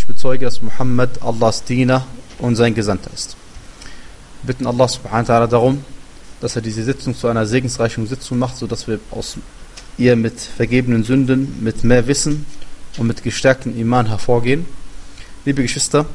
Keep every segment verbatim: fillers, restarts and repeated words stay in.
ich bezeuge, dass Muhammad Allahs Diener und sein Gesandter ist. Wir bitten Allah subhanahu wa ta'ala darum, dass er diese Sitzung zu einer segensreichen Sitzung macht, sodass wir aus ihr mit vergebenen Sünden, mit mehr Wissen und mit gestärktem Iman hervorgehen. Liebe Geschwister,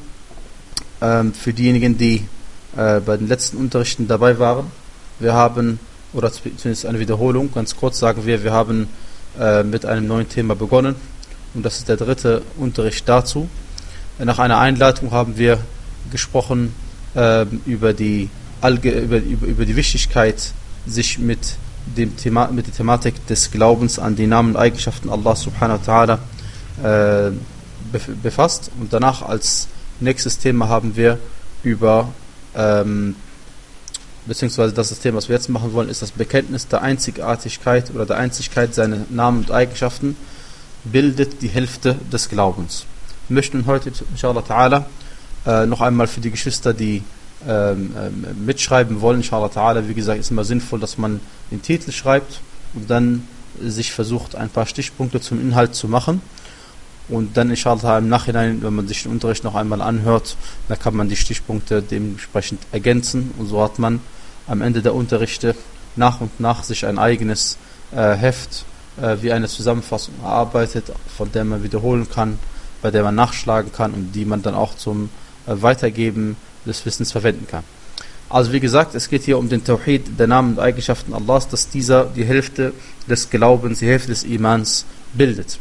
ähm, für diejenigen, die äh, bei den letzten Unterrichten dabei waren, wir haben, oder zumindest eine Wiederholung, ganz kurz sagen wir, wir haben äh, mit einem neuen Thema begonnen und das ist der dritte Unterricht dazu. Nach einer Einleitung haben wir gesprochen äh, über, die, Allge über, über, über die Wichtigkeit, sich mit, dem Thema, mit der Thematik des Glaubens an die Namen und Eigenschaften Allah subhanahu wa ta'ala äh, befasst. Und danach als nächstes Thema haben wir über, ähm, beziehungsweise das, das Thema, was wir jetzt machen wollen, ist das Bekenntnis der Einzigartigkeit oder der Einzigkeit seiner Namen und Eigenschaften, bildet die Hälfte des Glaubens. Wir möchten heute, inshallah ta'ala, äh, noch einmal für die Geschwister, die ähm, äh, mitschreiben wollen, inshallah ta'ala, wie gesagt, ist immer sinnvoll, dass man den Titel schreibt und dann sich versucht, ein paar Stichpunkte zum Inhalt zu machen. Und dann inshallah im Nachhinein, wenn man sich den Unterricht noch einmal anhört, dann kann man die Stichpunkte dementsprechend ergänzen und so hat man am Ende der Unterrichte nach und nach sich ein eigenes äh, Heft äh, wie eine Zusammenfassung erarbeitet, von der man wiederholen kann, bei der man nachschlagen kann und die man dann auch zum äh, Weitergeben des Wissens verwenden kann. Also wie gesagt, es geht hier um den Tawhid der Namen und Eigenschaften Allahs, dass dieser die Hälfte des Glaubens, die Hälfte des Imans bildet.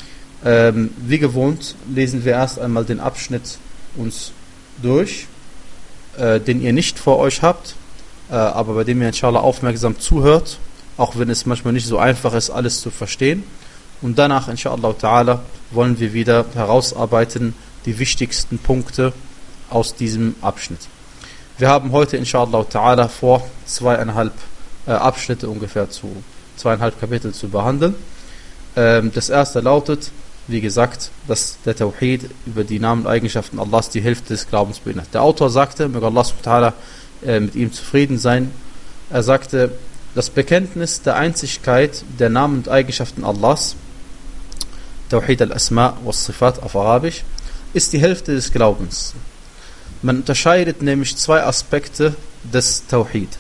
Ähm, wie gewohnt lesen wir erst einmal den Abschnitt uns durch, äh, den ihr nicht vor euch habt, äh, aber bei dem ihr inshallah aufmerksam zuhört, auch wenn es manchmal nicht so einfach ist, alles zu verstehen. Und danach inshallah ta'ala wollen wir wieder herausarbeiten die wichtigsten Punkte aus diesem Abschnitt. Wir haben heute inshallah ta'ala vor, zweieinhalb äh, Abschnitte ungefähr zu, zweieinhalb Kapitel zu behandeln. Ähm, das erste lautet, wie gesagt, dass der Tawhid über die Namen und Eigenschaften Allahs die Hälfte des Glaubens beinhaltet. Der Autor sagte, möge Allah subhanahu wa ta'ala äh, mit ihm zufrieden sein, er sagte, das Bekenntnis der Einzigkeit der Namen und Eigenschaften Allahs, Tawhid al-Asma wa Sifat auf Arabisch, ist die Hälfte des Glaubens. Man unterscheidet nämlich zwei Aspekte des Tawhid.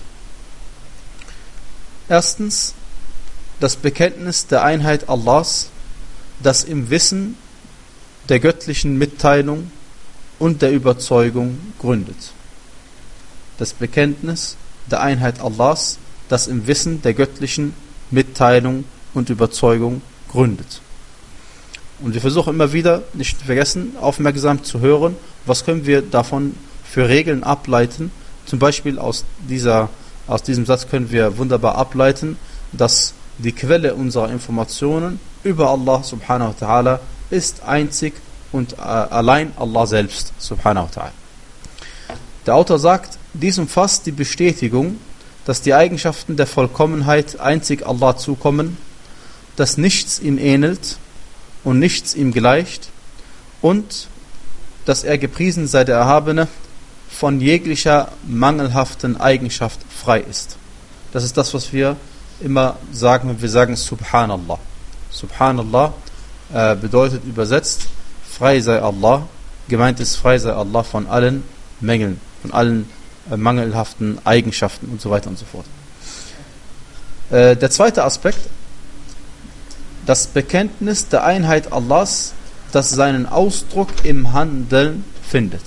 Erstens, das Bekenntnis der Einheit Allahs, das im Wissen der göttlichen Mitteilung und der Überzeugung gründet. Das Bekenntnis der Einheit Allahs, das im Wissen der göttlichen Mitteilung und Überzeugung gründet. Und wir versuchen immer wieder, nicht zu vergessen, aufmerksam zu hören, was können wir davon für Regeln ableiten. Zum Beispiel aus, dieser, aus diesem Satz können wir wunderbar ableiten, dass die Quelle unserer Informationen über Allah subhanahu wa ta'ala ist einzig und äh, allein Allah selbst subhanahu wa ta'ala. Der Autor sagt, dies umfasst die Bestätigung, dass die Eigenschaften der Vollkommenheit einzig Allah zukommen, dass nichts ihm ähnelt und nichts ihm gleicht und dass er gepriesen sei der Erhabene von jeglicher mangelhaften Eigenschaft frei ist. Das ist das, was wir immer sagen, wenn wir sagen Subhanallah. Subhanallah äh, bedeutet übersetzt, frei sei Allah, gemeint ist, frei sei Allah von allen Mängeln, von allen äh, mangelhaften Eigenschaften und so weiter und so fort. Äh, der zweite Aspekt, das Bekenntnis der Einheit Allahs, das seinen Ausdruck im Handeln findet.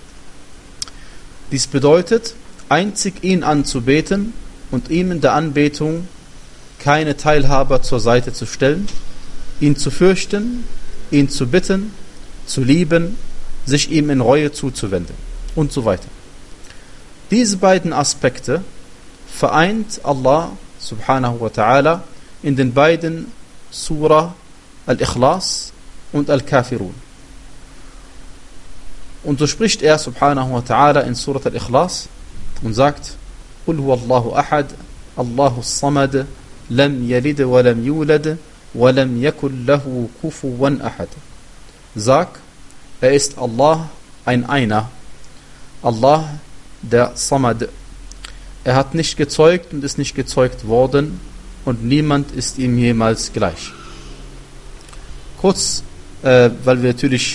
Dies bedeutet, einzig ihn anzubeten und ihm in der Anbetung keine Teilhaber zur Seite zu stellen, ihn zu fürchten, ihn zu bitten, zu lieben, sich ihm in Reue zuzuwenden und so weiter. Diese beiden Aspekte vereint Allah subhanahu wa ta'ala in den beiden Surah Al-Ikhlas und Al-Kafirun. Und so spricht er subhanahu wa ta'ala in Surah Al-Ikhlas und sagt, Qul huwa Allahu ahad, Allahu samad, lam yalid wa lam yulad, wa lam yakul lahu kufuwan ahad. Sag, er ist Allah, ein Einer, Allah, der Samad. Er hat nicht gezeugt und ist nicht gezeugt worden und niemand ist ihm jemals gleich. Kurz, äh, weil wir natürlich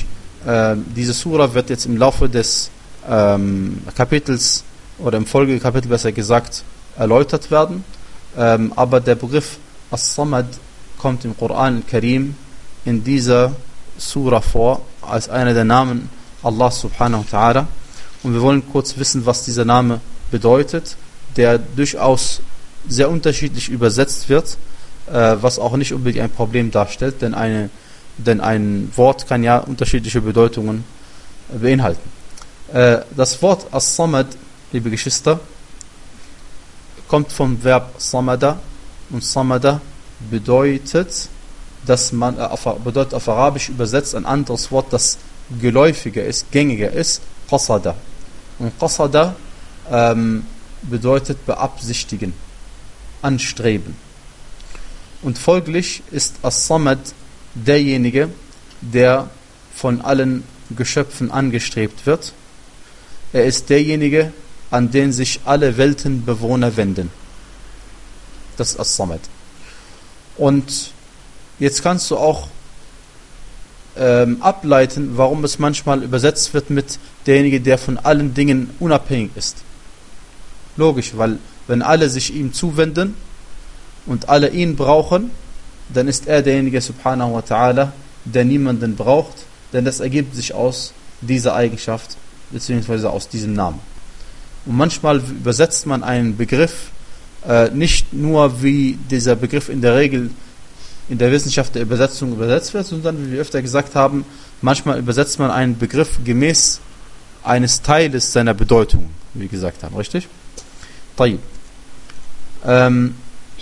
äh, diese Sura wird jetzt im Laufe des ähm, Kapitels oder im Folgekapitel besser gesagt erläutert werden. Ähm, aber der Begriff As-Samad kommt im Koran al-Karim in dieser Sura vor als einer der Namen Allah subhanahu wa ta'ala. Und wir wollen kurz wissen, was dieser Name bedeutet, der durchaus sehr unterschiedlich übersetzt wird, äh, was auch nicht unbedingt ein Problem darstellt, denn, eine, denn ein Wort kann ja unterschiedliche Bedeutungen äh, beinhalten. Äh, das Wort As-Samad, liebe Geschwister, kommt vom Verb Samada, und Samada bedeutet, dass man äh, auf, bedeutet auf Arabisch übersetzt ein anderes Wort, das geläufiger ist, gängiger ist, Qasada. Und Qasada ähm, bedeutet beabsichtigen, anstreben. Und folglich ist As-Samad derjenige, der von allen Geschöpfen angestrebt wird. Er ist derjenige, an den sich alle Weltenbewohner wenden. Das ist As-Samad. Und jetzt kannst du auch ähm, ableiten, warum es manchmal übersetzt wird mit derjenige, der von allen Dingen unabhängig ist. Logisch, weil wenn alle sich ihm zuwenden und alle ihn brauchen, dann ist er derjenige, subhanahu wa ta'ala, der niemanden braucht, denn das ergibt sich aus dieser Eigenschaft, beziehungsweise aus diesem Namen. Und manchmal übersetzt man einen Begriff äh, nicht nur, wie dieser Begriff in der Regel in der Wissenschaft der Übersetzung übersetzt wird, sondern, wie wir öfter gesagt haben, manchmal übersetzt man einen Begriff gemäß eines Teiles seiner Bedeutung, wie wir gesagt haben, richtig? Tayyib. Ähm,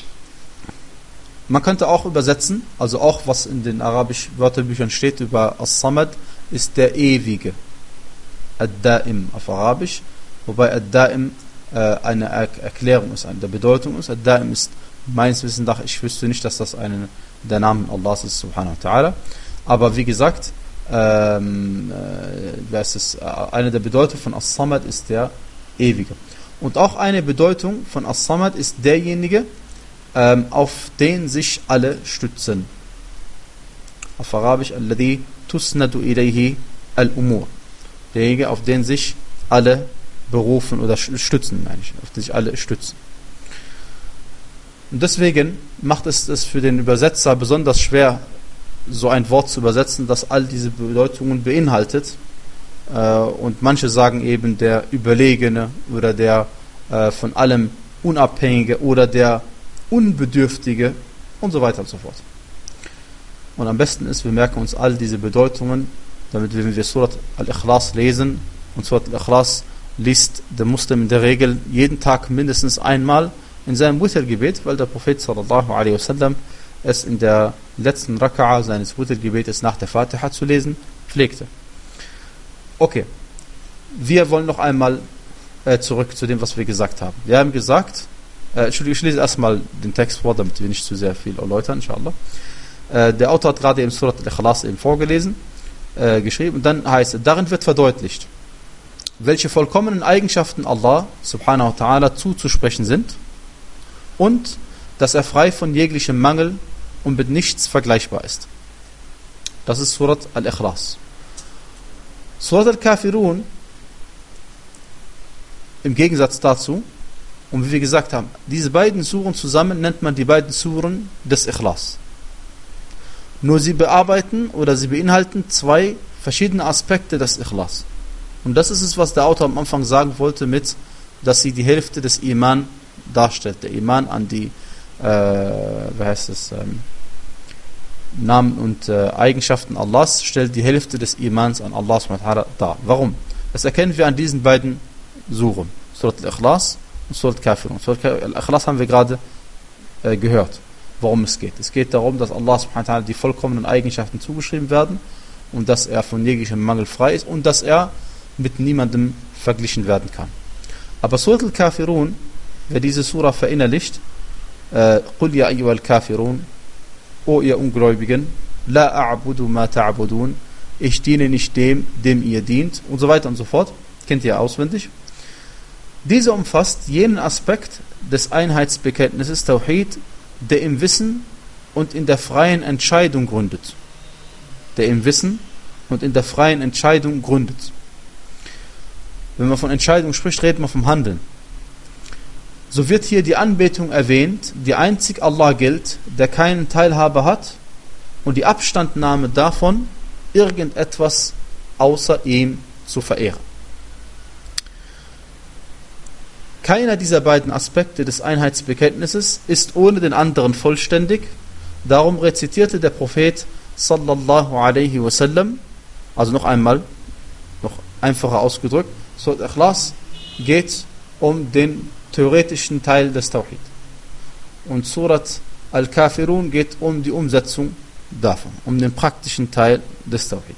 man könnte auch übersetzen, also auch was in den arabischen Wörterbüchern steht über As-Samad, ist der Ewige. Ad-Da'im auf Arabisch, wobei Ad-Da'im äh, eine er- Erklärung ist, eine der Bedeutung ist. Ad-Da'im ist meines Wissens nach, ich wüsste nicht, dass das eine der Namen Allahs ist, subhanahu wa ta'ala. Aber wie gesagt, ähm, äh, ist es, äh, eine der Bedeutungen von As-Samad ist der Ewige. Und auch eine Bedeutung von As-Samad ist derjenige, ähm, auf den sich alle stützen. Auf Arabisch, alladhi tusnadu ilayhi al-umur. Derjenige, auf den sich alle berufen oder stützen, meine ich, auf den sich alle stützen. Und deswegen macht es es für den Übersetzer besonders schwer, so ein Wort zu übersetzen, das all diese Bedeutungen beinhaltet. Äh, und manche sagen eben der Überlegene oder der äh, von allem Unabhängige oder der Unbedürftige und so weiter und so fort. Und am besten ist, wir merken uns all diese Bedeutungen, damit wenn wir Surat Al-Ikhlas lesen, und Surat Al-Ikhlas liest der Muslim in der Regel jeden Tag mindestens einmal in seinem Witr-Gebet, weil der Prophet sallallahu alaihi wasallam es in der letzten Raka'a seines Witr-Gebetes nach der Fatiha zu lesen pflegte. Okay, wir wollen noch einmal äh, zurück zu dem, was wir gesagt haben. Wir haben gesagt, äh, Entschuldigung, ich lese erstmal den Text vor, damit wir nicht zu sehr viel erläutern, inshallah. Äh, der Autor hat gerade eben Surat Al-Ikhlas eben vorgelesen, äh, geschrieben, und dann heißt es, darin wird verdeutlicht, welche vollkommenen Eigenschaften Allah subhanahu wa ta'ala zuzusprechen sind und dass er frei von jeglichem Mangel und mit nichts vergleichbar ist. Das ist Surat Al-Ikhlas. Surat Al-Kafirun im Gegensatz dazu, und wie wir gesagt haben, diese beiden Suren zusammen nennt man die beiden Suren des Ikhlas. Nur sie bearbeiten oder sie beinhalten zwei verschiedene Aspekte des Ikhlas. Und das ist es, was der Autor am Anfang sagen wollte mit, dass sie die Hälfte des Iman darstellt. Der Iman an die, äh, wie heißt es, ähm, Namen und äh, Eigenschaften Allahs stellt die Hälfte des Imans an Allah subhanahu wa ta'ala dar. Warum? Das erkennen wir an diesen beiden Suren. Surat Al-Ikhlas und Surat Al-Kafirun. Surat Al-Ikhlas haben wir gerade äh, gehört, worum es geht. Es geht darum, dass Allah subhanahu wa ta'ala die vollkommenen Eigenschaften zugeschrieben werden und dass er von jeglichem Mangel frei ist und dass er mit niemandem verglichen werden kann. Aber Surat Al-Kafirun, wer diese Surah verinnerlicht, Qul ya ayyuhal Kafirun, O ihr Ungläubigen, La a'budu ma ta'budun, ich diene nicht dem, dem ihr dient, und so weiter und so fort, kennt ihr auswendig. Diese umfasst jenen Aspekt des Einheitsbekenntnisses Tawhid, der im Wissen und in der freien Entscheidung gründet. Der im Wissen und in der freien Entscheidung gründet. Wenn man von Entscheidung spricht, redet man vom Handeln. So wird hier die Anbetung erwähnt, die einzig Allah gilt, der keinen Teilhabe hat, und die Abstandnahme davon, irgendetwas außer ihm zu verehren. Keiner dieser beiden Aspekte des Einheitsbekenntnisses ist ohne den anderen vollständig. Darum rezitierte der Prophet sallallahu alaihi wasallam, also noch einmal, noch einfacher ausgedrückt, Surat Ikhlas geht um den theoretischen Teil des Tawhid. Und Surat Al-Kafirun geht um die Umsetzung davon, um den praktischen Teil des Tawhid.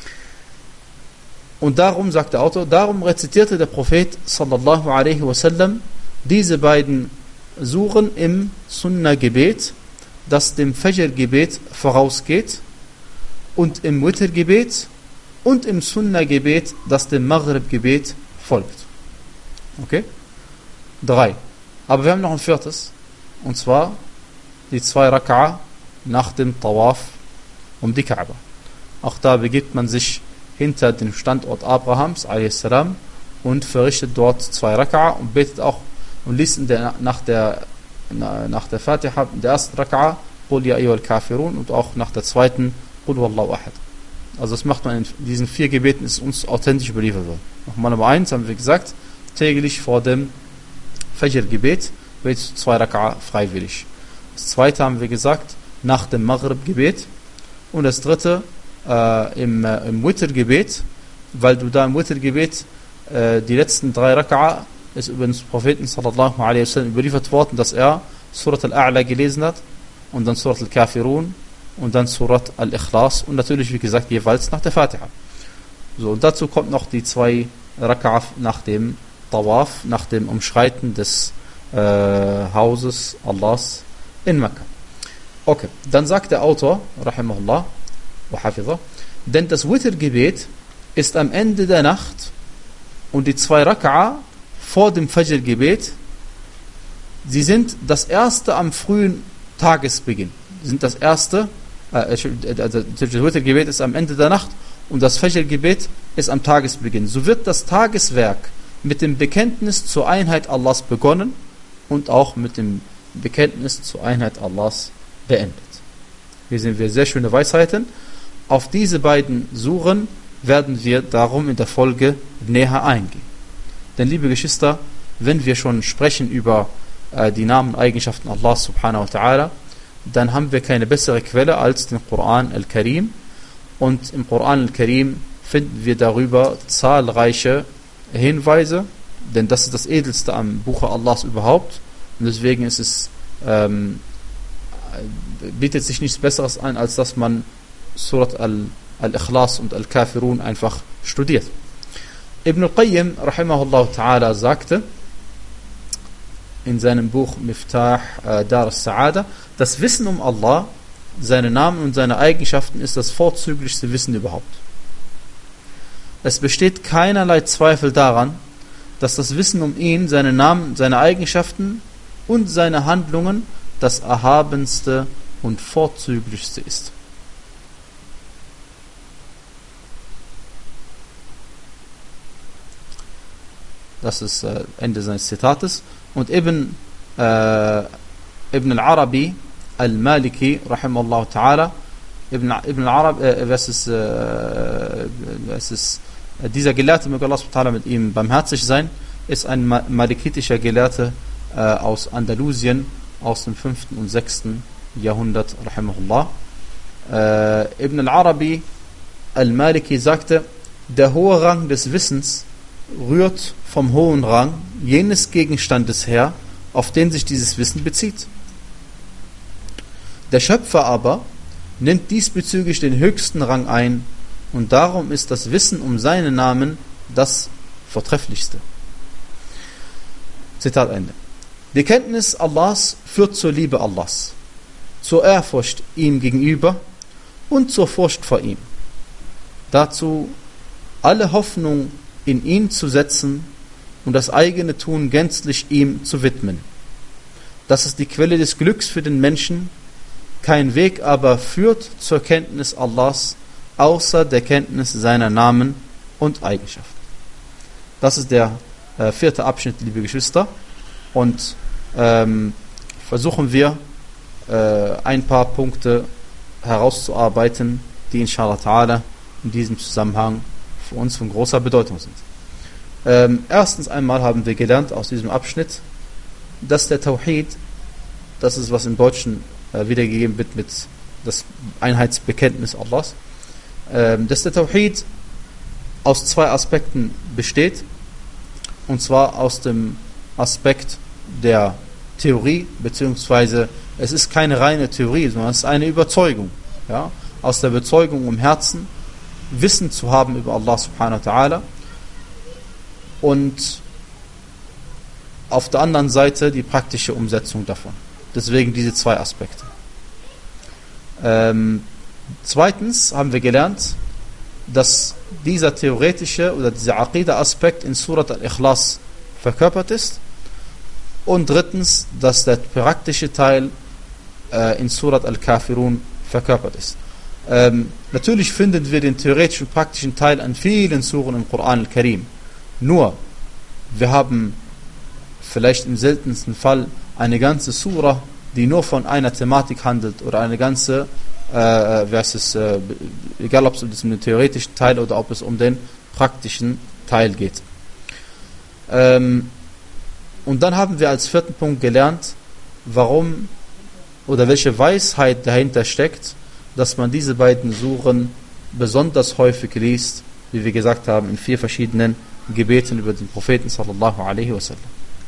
Und darum, sagt der Autor, darum rezitierte der Prophet sallallahu alaihi wasallam diese beiden Suren im Sunnah-Gebet, das dem Fajr-Gebet vorausgeht, und im Witr-Gebet und im Sunnah-Gebet, das dem Maghrib-Gebet folgt. Okay? Drei. Aber wir haben noch ein viertes, und zwar die zwei Raka'a nach dem Tawaf um die Kaaba. Auch da begibt man sich hinter dem Standort Abrahams a s. und verrichtet dort zwei Raka'a und betet auch und liest in der, nach der nach der Fatiha in der ersten Raka'a Qul ya ayyuhal Kafirun und auch nach der zweiten Qul huwallahu ahad. Also das macht man in diesen vier Gebeten, ist uns authentisch überliefert worden. Nochmal Nummer eins haben wir gesagt, täglich vor dem Fajr-Gebet betet zwei Raka'a freiwillig. Das zweite haben wir gesagt, nach dem Maghrib-Gebet, und das dritte äh, im, äh, im Witr-Gebet, weil du da im Witr-Gebet äh, die letzten drei Raka'a ist über den Propheten sallallahu alaihi wasallam überliefert worden, dass er Surat Al-A'la gelesen hat und dann Surat Al-Kafirun und dann Surat Al-Ikhlas und natürlich, wie gesagt, jeweils nach der Fatiha. So, und dazu kommt noch die zwei Raka'a nach dem Tawaf, nach dem Umschreiten des äh, Hauses Allahs in Mekka. Okay, dann sagt der Autor, rahimahullah, wa hafidha, denn das Witr-Gebet ist am Ende der Nacht und die zwei Raka'a vor dem Fajr-Gebet, sie sind das erste am frühen Tagesbeginn. Sie sind das erste, äh, also das Witr-Gebet ist am Ende der Nacht und das Fajr-Gebet ist am Tagesbeginn. So wird das Tageswerk mit dem Bekenntnis zur Einheit Allahs begonnen und auch mit dem Bekenntnis zur Einheit Allahs beendet. Hier sehen wir sehr schöne Weisheiten. Auf diese beiden Suren werden wir darum in der Folge näher eingehen. Denn liebe Geschwister, wenn wir schon sprechen über äh, die Namen und Eigenschaften Allahs subhanahu wa ta'ala, dann haben wir keine bessere Quelle als den Koran al-Karim. Und im Koran al-Karim finden wir darüber zahlreiche Hinweise, denn das ist das Edelste am Buche Allahs überhaupt. Und deswegen ist es, ähm, bietet sich nichts Besseres an, als dass man Surat Al-Ikhlas und Al-Kafirun einfach studiert. Ibn al-Qayyim, rahimahullah ta'ala, sagte in seinem Buch Miftah äh, Dar al-Sa'ada, das Wissen um Allah, seine Namen und seine Eigenschaften ist das vorzüglichste Wissen überhaupt. Es besteht keinerlei Zweifel daran, dass das Wissen um ihn, seine Namen, seine Eigenschaften und seine Handlungen das erhabenste und vorzüglichste ist. Das ist äh, Ende seines Zitates. Und Ibn, äh, Ibn al-Arabi al-Maliki, rahimahullah ta'ala, Ibn, Ibn al-Arabi, äh, was ist, äh, was ist äh, dieser Gelehrte, möge Allah subhanahu wa ta'ala mit ihm barmherzig sein, ist ein ma- malikitischer Gelehrte äh, aus Andalusien, aus dem fünften und sechsten Jahrhundert, rahimahullah. Äh, Ibn al-Arabi al-Maliki sagte, der hohe Rang des Wissens rührt vom hohen Rang jenes Gegenstandes her, auf den sich dieses Wissen bezieht. Der Schöpfer aber nimmt diesbezüglich den höchsten Rang ein und darum ist das Wissen um seinen Namen das Vortrefflichste. Zitat Ende. Die Kenntnis Allahs führt zur Liebe Allahs, zur Ehrfurcht ihm gegenüber und zur Furcht vor ihm. Dazu alle Hoffnung in ihn zu setzen und das eigene Tun gänzlich ihm zu widmen. Das ist die Quelle des Glücks für den Menschen, kein Weg aber führt zur Kenntnis Allahs, außer der Kenntnis seiner Namen und Eigenschaften. Das ist der äh, vierte Abschnitt, liebe Geschwister. Und ähm, versuchen wir äh, ein paar Punkte herauszuarbeiten, die inshallah ta'ala in diesem Zusammenhang für uns von großer Bedeutung sind. Ähm, erstens einmal haben wir gelernt aus diesem Abschnitt, dass der Tawhid, das ist was im Deutschen äh, wiedergegeben wird mit das Einheitsbekenntnis Allahs, ähm, dass der Tawhid aus zwei Aspekten besteht, und zwar aus dem Aspekt der Theorie, beziehungsweise es ist keine reine Theorie, sondern es ist eine Überzeugung, ja, aus der Bezeugung im Herzen, Wissen zu haben über Allah subhanahu wa ta'ala, und auf der anderen Seite die praktische Umsetzung davon. Deswegen diese zwei Aspekte. Ähm, zweitens haben wir gelernt, dass dieser theoretische oder dieser Aqida-Aspekt in Surat al-Ikhlas verkörpert ist, und drittens, dass der praktische Teil äh, in Surat al-Kafirun verkörpert ist. Ähm, natürlich finden wir den theoretischen und praktischen Teil an vielen Suren im Koran al-Karim. Nur, wir haben vielleicht im seltensten Fall eine ganze Sura, die nur von einer Thematik handelt, oder eine ganze, äh, versus, äh, egal ob es um den theoretischen Teil oder ob es um den praktischen Teil geht. Ähm, und dann haben wir als vierten Punkt gelernt, warum oder welche Weisheit dahinter steckt, dass man diese beiden Suren besonders häufig liest, wie wir gesagt haben, in vier verschiedenen Gebeten über den Propheten sallallahu alaihi wasallam.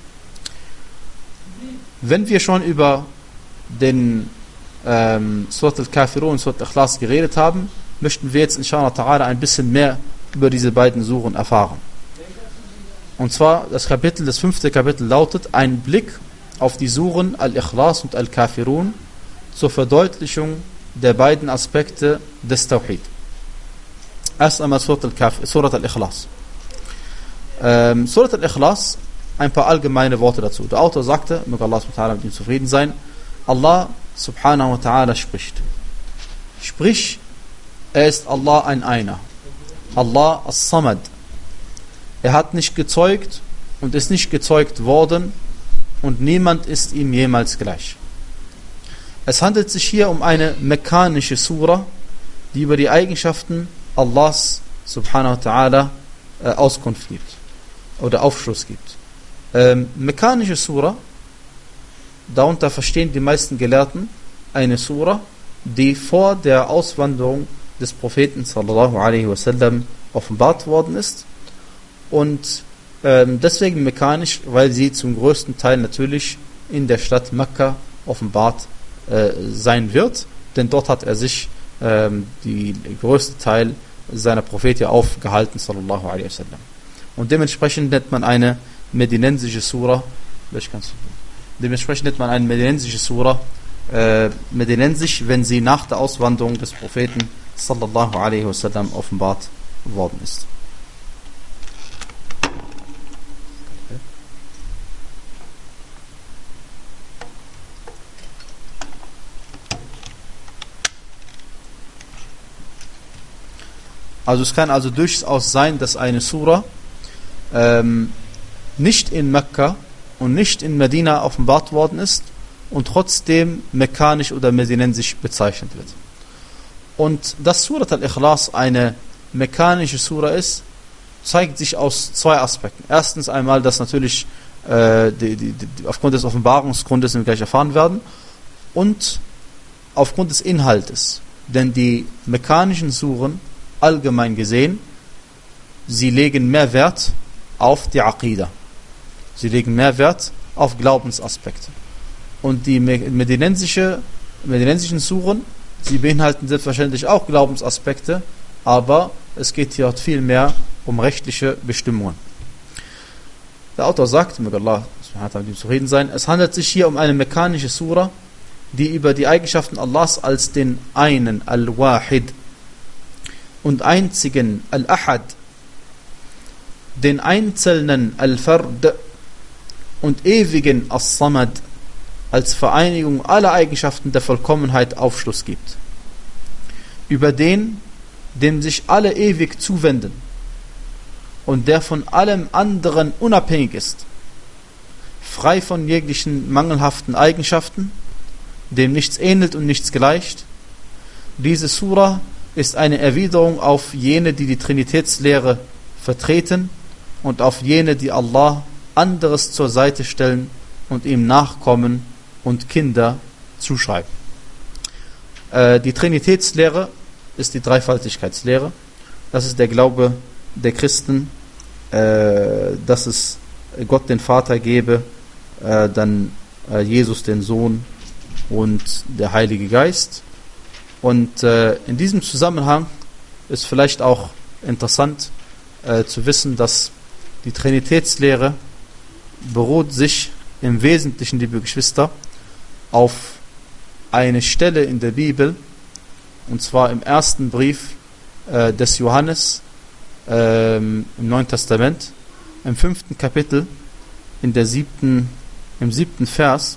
Wenn wir schon über den ähm, Surat al-Kafirun und Surat al-Ikhlas geredet haben, möchten wir jetzt inshallah ta'ala ein bisschen mehr über diese beiden Suren erfahren. Und zwar das Kapitel, das fünfte Kapitel lautet: Ein Blick auf die Suren al-Ikhlas und al-Kafirun zur Verdeutlichung der beiden Aspekte des Tawhid. Erst einmal Surat al-Ikhlas. Ähm, Surat al-Ikhlas, ein paar allgemeine Worte dazu. Der Autor sagte, möge Allah subhanahu wa ta'ala mit ihm zufrieden sein, Allah subhanahu wa ta'ala spricht. Sprich, er ist Allah ein Einer. Allah as-Samad. Er hat nicht gezeugt und ist nicht gezeugt worden, und niemand ist ihm jemals gleich. Es handelt sich hier um eine mekanische Sura, die über die Eigenschaften Allahs subhanahu wa ta'ala äh, Auskunft gibt oder Aufschluss gibt. Ähm, mechanische Sura, darunter verstehen die meisten Gelehrten eine Sura, die vor der Auswanderung des Propheten sallallahu alaihi wasallam offenbart worden ist, und ähm, deswegen mechanisch, weil sie zum größten Teil natürlich in der Stadt Mekka offenbart äh, sein wird, denn dort hat er sich ähm, die größte Teil seiner Prophetie aufgehalten sallallahu alaihi wasallam. Und dementsprechend nennt man eine medinensische Sura, dementsprechend nennt man eine medinensische Sura äh, medinensisch, wenn sie nach der Auswanderung des Propheten sallallahu alaihi wasallam offenbart worden ist. Also es kann also durchaus sein, dass eine Sura ähm, nicht in Mekka und nicht in Medina offenbart worden ist und trotzdem mekanisch oder medinensisch bezeichnet wird. Und dass Surat al-Ikhlas eine mekanische Sura ist, zeigt sich aus zwei Aspekten. Erstens einmal, dass natürlich äh, die, die, die, aufgrund des Offenbarungsgrundes, den wir gleich erfahren werden, und aufgrund des Inhaltes. Denn die mekanischen Suren, allgemein gesehen, sie legen mehr Wert auf die Aqida. Sie legen mehr Wert auf Glaubensaspekte. Und die medinensische, medinensischen Suren, sie beinhalten selbstverständlich auch Glaubensaspekte, aber es geht hier viel mehr um rechtliche Bestimmungen. Der Autor sagt, möge Allah mit ihm zufrieden sein, es handelt sich hier um eine mechanische Sura, die über die Eigenschaften Allahs als den einen, Al-Wahid, und einzigen, Al-Ahad, den einzelnen, Al-Fard, und ewigen, As-Samad, als Vereinigung aller Eigenschaften der Vollkommenheit Aufschluss gibt. Über den, dem sich alle ewig zuwenden und der von allem anderen unabhängig ist, frei von jeglichen mangelhaften Eigenschaften, dem nichts ähnelt und nichts gleicht. Diese Sura ist eine Erwiderung auf jene, die die Trinitätslehre vertreten und auf jene, die Allah anderes zur Seite stellen und ihm nachkommen und Kinder zuschreiben. Äh, die Trinitätslehre ist die Dreifaltigkeitslehre. Das ist der Glaube der Christen, äh, dass es Gott den Vater gebe, äh, dann äh, Jesus den Sohn und der Heilige Geist. Und äh, in diesem Zusammenhang ist vielleicht auch interessant äh, zu wissen, dass die Trinitätslehre beruht sich im Wesentlichen, liebe Geschwister, auf eine Stelle in der Bibel, und zwar im ersten Brief äh, des Johannes äh, im Neuen Testament, im fünften Kapitel, in der siebten, im siebten Vers.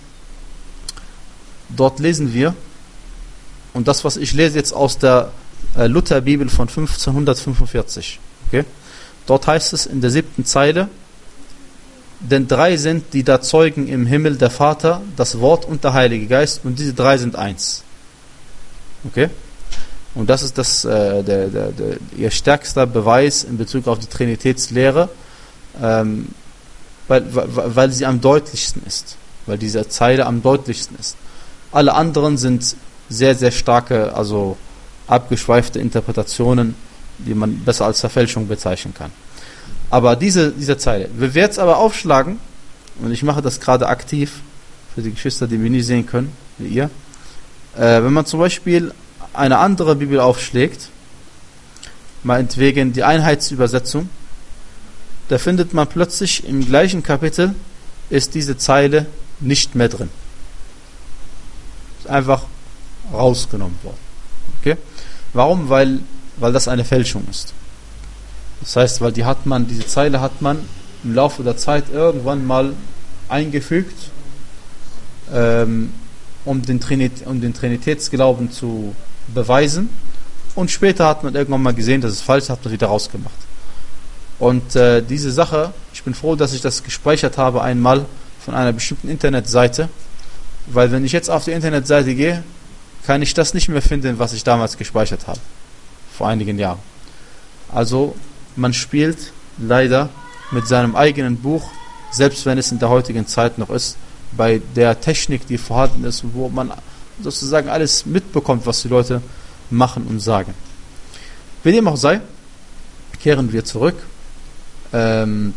Dort lesen wir, und das, was ich lese jetzt aus der äh, Lutherbibel von fünfzehnhundertfünfundvierzig, okay? Dort heißt es in der siebten Zeile: Denn drei sind, die da zeugen im Himmel, der Vater, das Wort und der Heilige Geist, und diese drei sind eins. Okay? Und das ist das, äh, der, der, der, ihr stärkster Beweis in Bezug auf die Trinitätslehre, ähm, weil, weil, weil sie am deutlichsten ist, weil diese Zeile am deutlichsten ist. Alle anderen sind sehr, sehr starke, also abgeschweifte Interpretationen, die man besser als Verfälschung bezeichnen kann. Aber diese, diese Zeile, wir werden jetzt aber aufschlagen, und ich mache das gerade aktiv für die Geschwister, die wir nie sehen können, wie ihr. Äh, wenn man zum Beispiel eine andere Bibel aufschlägt, meinetwegen die Einheitsübersetzung, da findet man plötzlich im gleichen Kapitel ist diese Zeile nicht mehr drin. Ist einfach rausgenommen worden. Okay? Warum? Weil, weil das eine Fälschung ist. Das heißt, weil die hat man, diese Zeile hat man im Laufe der Zeit irgendwann mal eingefügt, ähm, um, den Trinit, um den Trinitätsglauben zu beweisen. Und später hat man irgendwann mal gesehen, dass es falsch ist, hat man wieder rausgemacht. Und äh, diese Sache, ich bin froh, dass ich das gespeichert habe einmal von einer bestimmten Internetseite, weil wenn ich jetzt auf die Internetseite gehe, kann ich das nicht mehr finden, was ich damals gespeichert habe, vor einigen Jahren. Also man spielt leider mit seinem eigenen Buch, selbst wenn es in der heutigen Zeit noch ist, bei der Technik, die vorhanden ist, wo man sozusagen alles mitbekommt, was die Leute machen und sagen. Wie dem auch sei, kehren wir zurück. Ähm,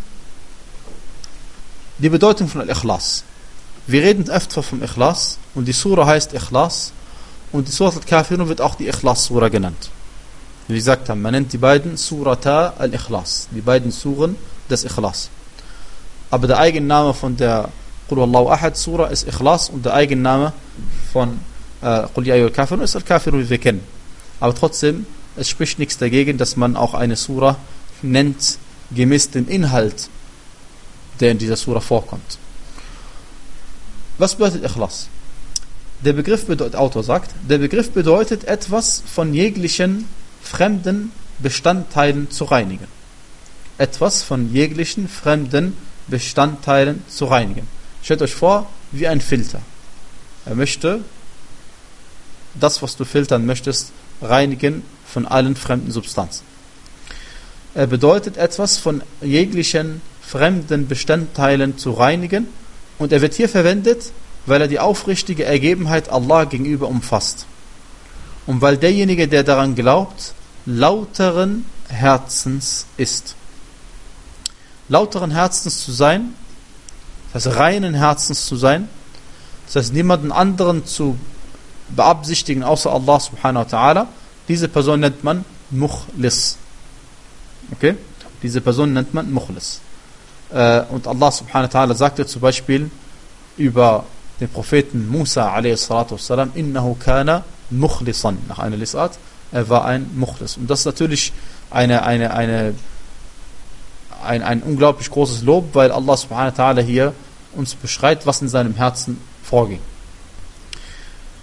die Bedeutung von Al-Ikhlas. Wir reden öfter vom Ikhlas und die Sura heißt Ikhlas und die Sura Al-Kafirun wird auch die Ikhlas-Sura genannt. Wie gesagt haben, man nennt die beiden Surata Al-Ikhlas, die beiden Suren des Ikhlas. Aber der Eigenname von der Qul Huwallahu Ahad Sura ist Ikhlas und der Eigenname von äh, Qul Ya Ayyuhal Kafirun ist Al-Kafirun, wie wir kennen. Aber trotzdem, es spricht nichts dagegen, dass man auch eine Sura nennt, gemäß dem Inhalt, der in dieser Sura vorkommt. Was bedeutet Ikhlas? Der Begriff bedeutet, der Autor sagt, der Begriff bedeutet etwas von jeglichen fremden Bestandteilen zu reinigen. Etwas von jeglichen fremden Bestandteilen zu reinigen. Stellt euch vor, wie ein Filter. Er möchte das, was du filtern möchtest, reinigen von allen fremden Substanzen. Er bedeutet etwas von jeglichen fremden Bestandteilen zu reinigen und er wird hier verwendet, weil er die aufrichtige Ergebenheit Allah gegenüber umfasst. Und weil derjenige, der daran glaubt, lauteren Herzens ist. Lauteren Herzens zu sein, das heißt reinen Herzens zu sein, das heißt niemanden anderen zu beabsichtigen außer Allah subhanahu wa ta'ala, diese Person nennt man Mukhlis. Okay? Diese Person nennt man Mukhlis. Äh, und Allah subhanahu wa ta'ala sagte zum Beispiel über den Propheten Musa alayhi salatu wassalam, innahu kana mukhlisan, nach einer Lesart, er war ein Mukhlis. Und das ist natürlich eine, eine, eine, ein, ein unglaublich großes Lob, weil Allah subhanahu wa ta'ala hier uns beschreibt, was in seinem Herzen vorging.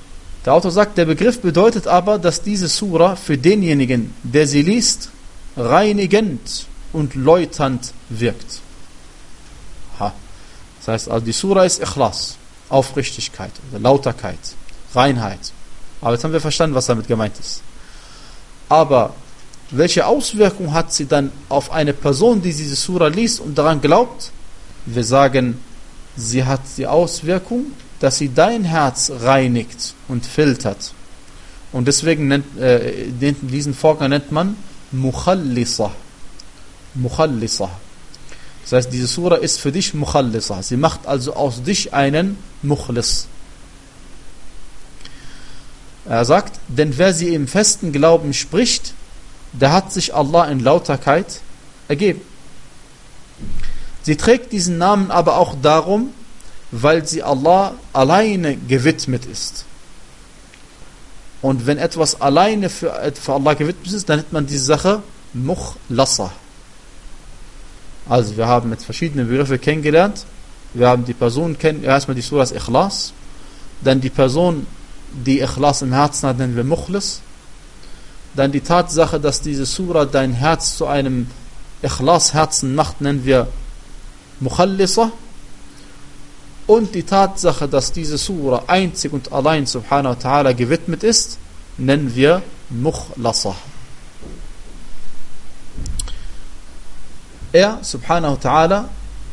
Der Autor sagt, der Begriff bedeutet aber, dass diese Sura für denjenigen, der sie liest, reinigend und läuternd wirkt. Ha. Das heißt, also die Sura ist Ikhlas, Aufrichtigkeit, oder Lauterkeit, Reinheit. Aber jetzt haben wir verstanden, was damit gemeint ist. Aber welche Auswirkung hat sie dann auf eine Person, die diese Sura liest und daran glaubt? Wir sagen, sie hat die Auswirkung, dass sie dein Herz reinigt und filtert. Und deswegen nennt, äh, diesen Vorgang nennt man Mukhallisa. Mukhallisa. Das heißt, diese Sura ist für dich Mukhallisa. Sie macht also aus dich einen Mukhlis. Er sagt, denn wer sie im festen Glauben spricht, der hat sich Allah in Lauterkeit ergeben. Sie trägt diesen Namen aber auch darum, weil sie Allah alleine gewidmet ist. Und wenn etwas alleine für, für Allah gewidmet ist, dann nennt man diese Sache Mukhlasa. Also wir haben jetzt verschiedene Begriffe kennengelernt. Wir haben die Person kennen, erstmal die Surah Ikhlas, dann die Person, die Ikhlas im Herzen hat, nennen wir Mukhlis. Dann die Tatsache, dass diese Surah dein Herz zu einem Ikhlas-Herzen macht, nennen wir Mukhallisa. Und die Tatsache, dass diese Surah einzig und allein subhanahu wa ta'ala gewidmet ist, nennen wir Mukhlasa. Er, subhanahu wa ta'ala,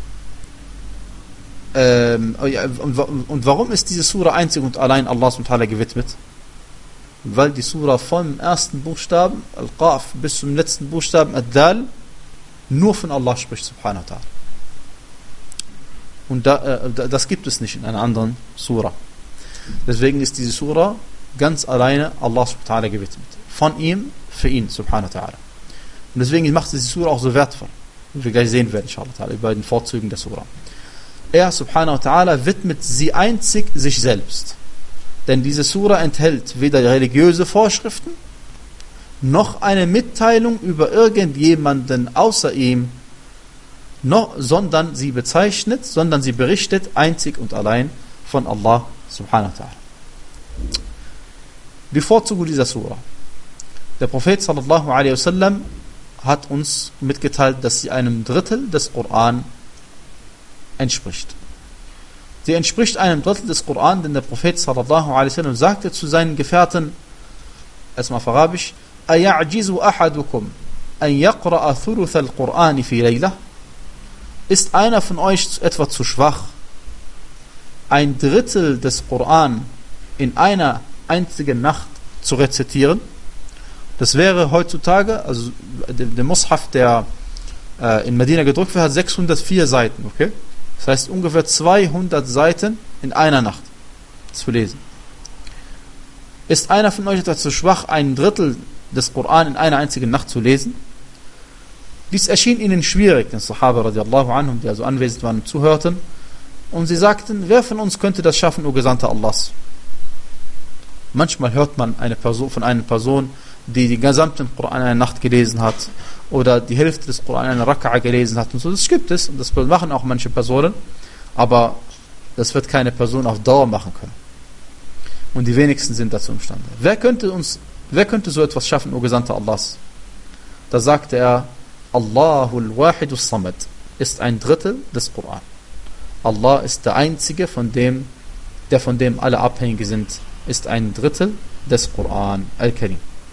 ähm, und warum ist diese Surah einzig und allein Allah subhanahu wa ta'ala gewidmet? Weil die Surah vom ersten Buchstaben, Al-Qaf, bis zum letzten Buchstaben, Ad-Dal, nur von Allah spricht, subhanahu wa ta'ala. Und da, äh, das gibt es nicht in einer anderen Surah. Deswegen ist diese Surah ganz alleine Allah subhanahu wa ta'ala gewidmet. Von ihm, für ihn, subhanahu wa ta'ala. Und deswegen macht diese Surah auch so wertvoll. Wie wir gleich sehen werden, inshallah ta'ala, über den Vorzügen der Surah. Er, subhanahu wa ta'ala, widmet sie einzig sich selbst. Denn diese Surah enthält weder religiöse Vorschriften, noch eine Mitteilung über irgendjemanden außer ihm, noch, sondern sie bezeichnet, sondern sie berichtet einzig und allein von Allah subhanahu wa ta'ala. Die Vorzüge dieser Surah. Der Prophet sallallahu alaihi wasallam hat uns mitgeteilt, dass sie einem Drittel des Koran entspricht. Sie entspricht einem Drittel des Koran, denn der Prophet sallallahu alaihi wasallam sagte zu seinen Gefährten, erstmal auf Arabisch, أَيَعْجِزُ أَحَدُكُمْ أَنْ يَقْرَأَ ثُلُثَ الْقُرْآنِ فِي لَيْلَةٍ. Ist einer von euch etwa zu schwach, ein Drittel des Koran in einer einzigen Nacht zu rezitieren? Das wäre heutzutage, also der, der Mushaf, der äh, in Medina gedruckt wird, hat sechshundertvier Seiten, okay? Das heißt ungefähr zweihundert Seiten in einer Nacht zu lesen. Ist einer von euch etwa zu schwach, ein Drittel des Koran in einer einzigen Nacht zu lesen? Dies erschien ihnen schwierig, den Sahaba radiallahu anhum, die also anwesend waren und zuhörten. Und sie sagten, wer von uns könnte das schaffen, o Gesandter Allahs? Manchmal hört man eine Person, von einer Person, die den gesamten Koran in einer Nacht gelesen hat oder die Hälfte des Koran in einer Raka'a gelesen hat und so. Das gibt es und das machen auch manche Personen, aber das wird keine Person auf Dauer machen können. Und die wenigsten sind dazu imstande. Wer könnte uns, wer könnte so etwas schaffen, o Gesandter Allahs? Da sagte er, Allahul Wahidus Samad ist ein Drittel des Koran. Allah ist der Einzige, von dem, der von dem alle abhängig sind, ist ein Drittel des Koran Al-Karim.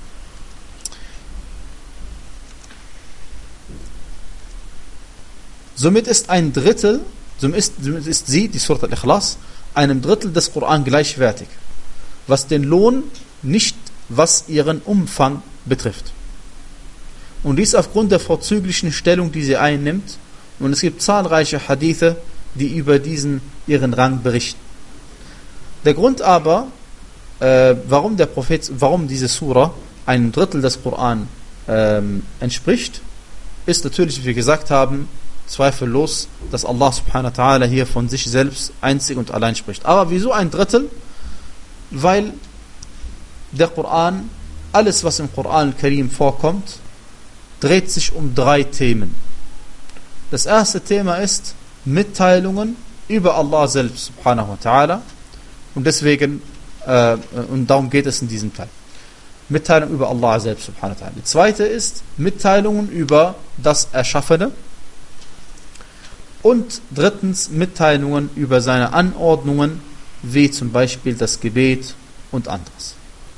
Somit ist ein Drittel, somit ist, somit ist sie, die Surah Al-Ikhlas, einem Drittel des Koran gleichwertig, was den Lohn, nicht was ihren Umfang betrifft. Und dies aufgrund der vorzüglichen Stellung, die sie einnimmt. Und es gibt zahlreiche Hadithe, die über diesen ihren Rang berichten. Der Grund aber, äh, warum der Prophet, warum diese Surah einem Drittel des Koran ähm, entspricht, ist natürlich, wie wir gesagt haben, zweifellos, dass Allah subhanahu wa ta'ala hier von sich selbst einzig und allein spricht. Aber wieso ein Drittel? Weil der Koran, alles was im Koran al-Karim vorkommt, dreht sich um drei Themen. Das erste Thema ist Mitteilungen über Allah selbst subhanahu wa ta'ala und deswegen Äh, und darum geht es in diesem Teil. Mitteilung über Allah selbst, subhanahu wa ta'ala. Die zweite ist Mitteilungen über das Erschaffene. Und drittens Mitteilungen über seine Anordnungen, wie zum Beispiel das Gebet und anderes.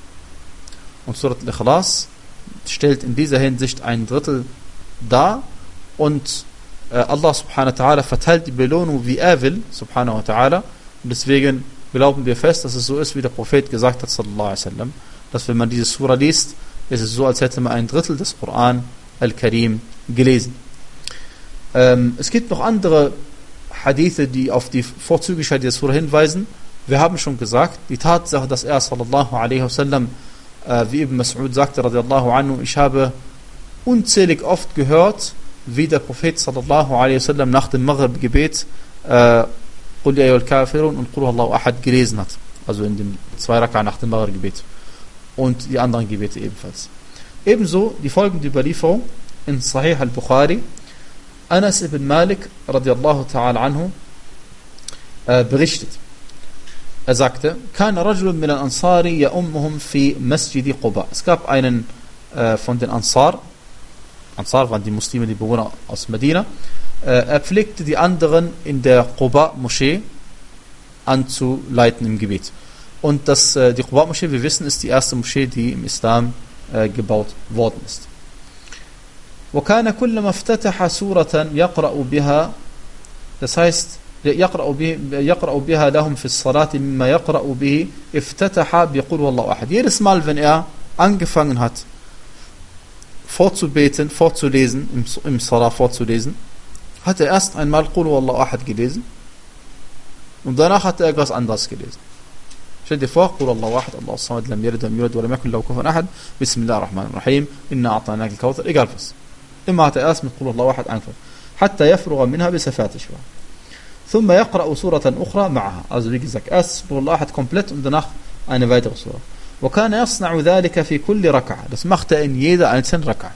Und Surat Al-Ikhlas stellt in dieser Hinsicht ein Drittel dar und äh, Allah subhanahu wa ta'ala verteilt die Belohnung, wie er will, subhanahu wa ta'ala. Und deswegen glauben wir fest, dass es so ist, wie der Prophet gesagt hat, sallallahu alaihi wasallam, dass wenn man diese Surah liest, ist es so, als hätte man ein Drittel des Koran al-Karim gelesen. Ähm, es gibt noch andere Hadithe, die auf die Vorzüglichkeit der Surah hinweisen. Wir haben schon gesagt, die Tatsache, dass er sallallahu alaihi wasallam, äh, wie Ibn Mas'ud sagte, radiallahu anhu, ich habe unzählig oft gehört, wie der Prophet sallallahu alaihi wasallam nach dem Maghrib-Gebet äh, Qul ya ayyuhal Kafirun und Qul Huwallahu Ahad gelesen hat. Also in den zwei Raka nach dem Maghrib-Gebet. Und die anderen Gebete ebenfalls. Ebenso die folgende Überlieferung in Sahih al-Bukhari. Anas ibn Malik radiallahu ta'ala anhu äh, berichtet. Er sagte, Kana rajulun min al-Ansari ya'ummuhum fi Masjidi Quba. Es gab einen äh, von den Ansar, Ansar waren die Muslime, die Bewohner aus Medina, äh, er pflegte die anderen in der Quba-Moschee anzuleiten im Gebet. Und das, äh, die Quba-Moschee, wir wissen, ist die erste Moschee, die im Islam äh, gebaut worden ist. وكان كلما افتتح سورة يقرأ بها, das heißt يقرأ به يقرأ بها لهم في الصلاة مما يقرأ به افتتح بقول والله أحد. Jedes Mal, wenn er angefangen hat vorzubeten, vorzulesen, im, im Salah vorzulesen, hat er erst einmal Qul Huwallahu Ahad gelesen und danach hat er etwas anderes gelesen. Stell dir vor, Qul Huwallahu Ahad, Allahu Samad, lam yalid walam yulad walam yakul lahu kufuwan ahad, Bismillahir Rahmanir Rahim, inna a'tainaka al-Kawthar, egal was. Immer hat er erst mit Qul Huwallahu Ahad angefangen. Hatta yafrugha minha, bis er fertig war. Thumma yaqra'u suratan ukhra ma'aha. Also wie gesagt, erst Qul Huwallahu Ahad komplett und danach eine weitere Surah. وكان يصنع ذلك في كل ركعة. Das macht er in jeder einzelnen Rak'a.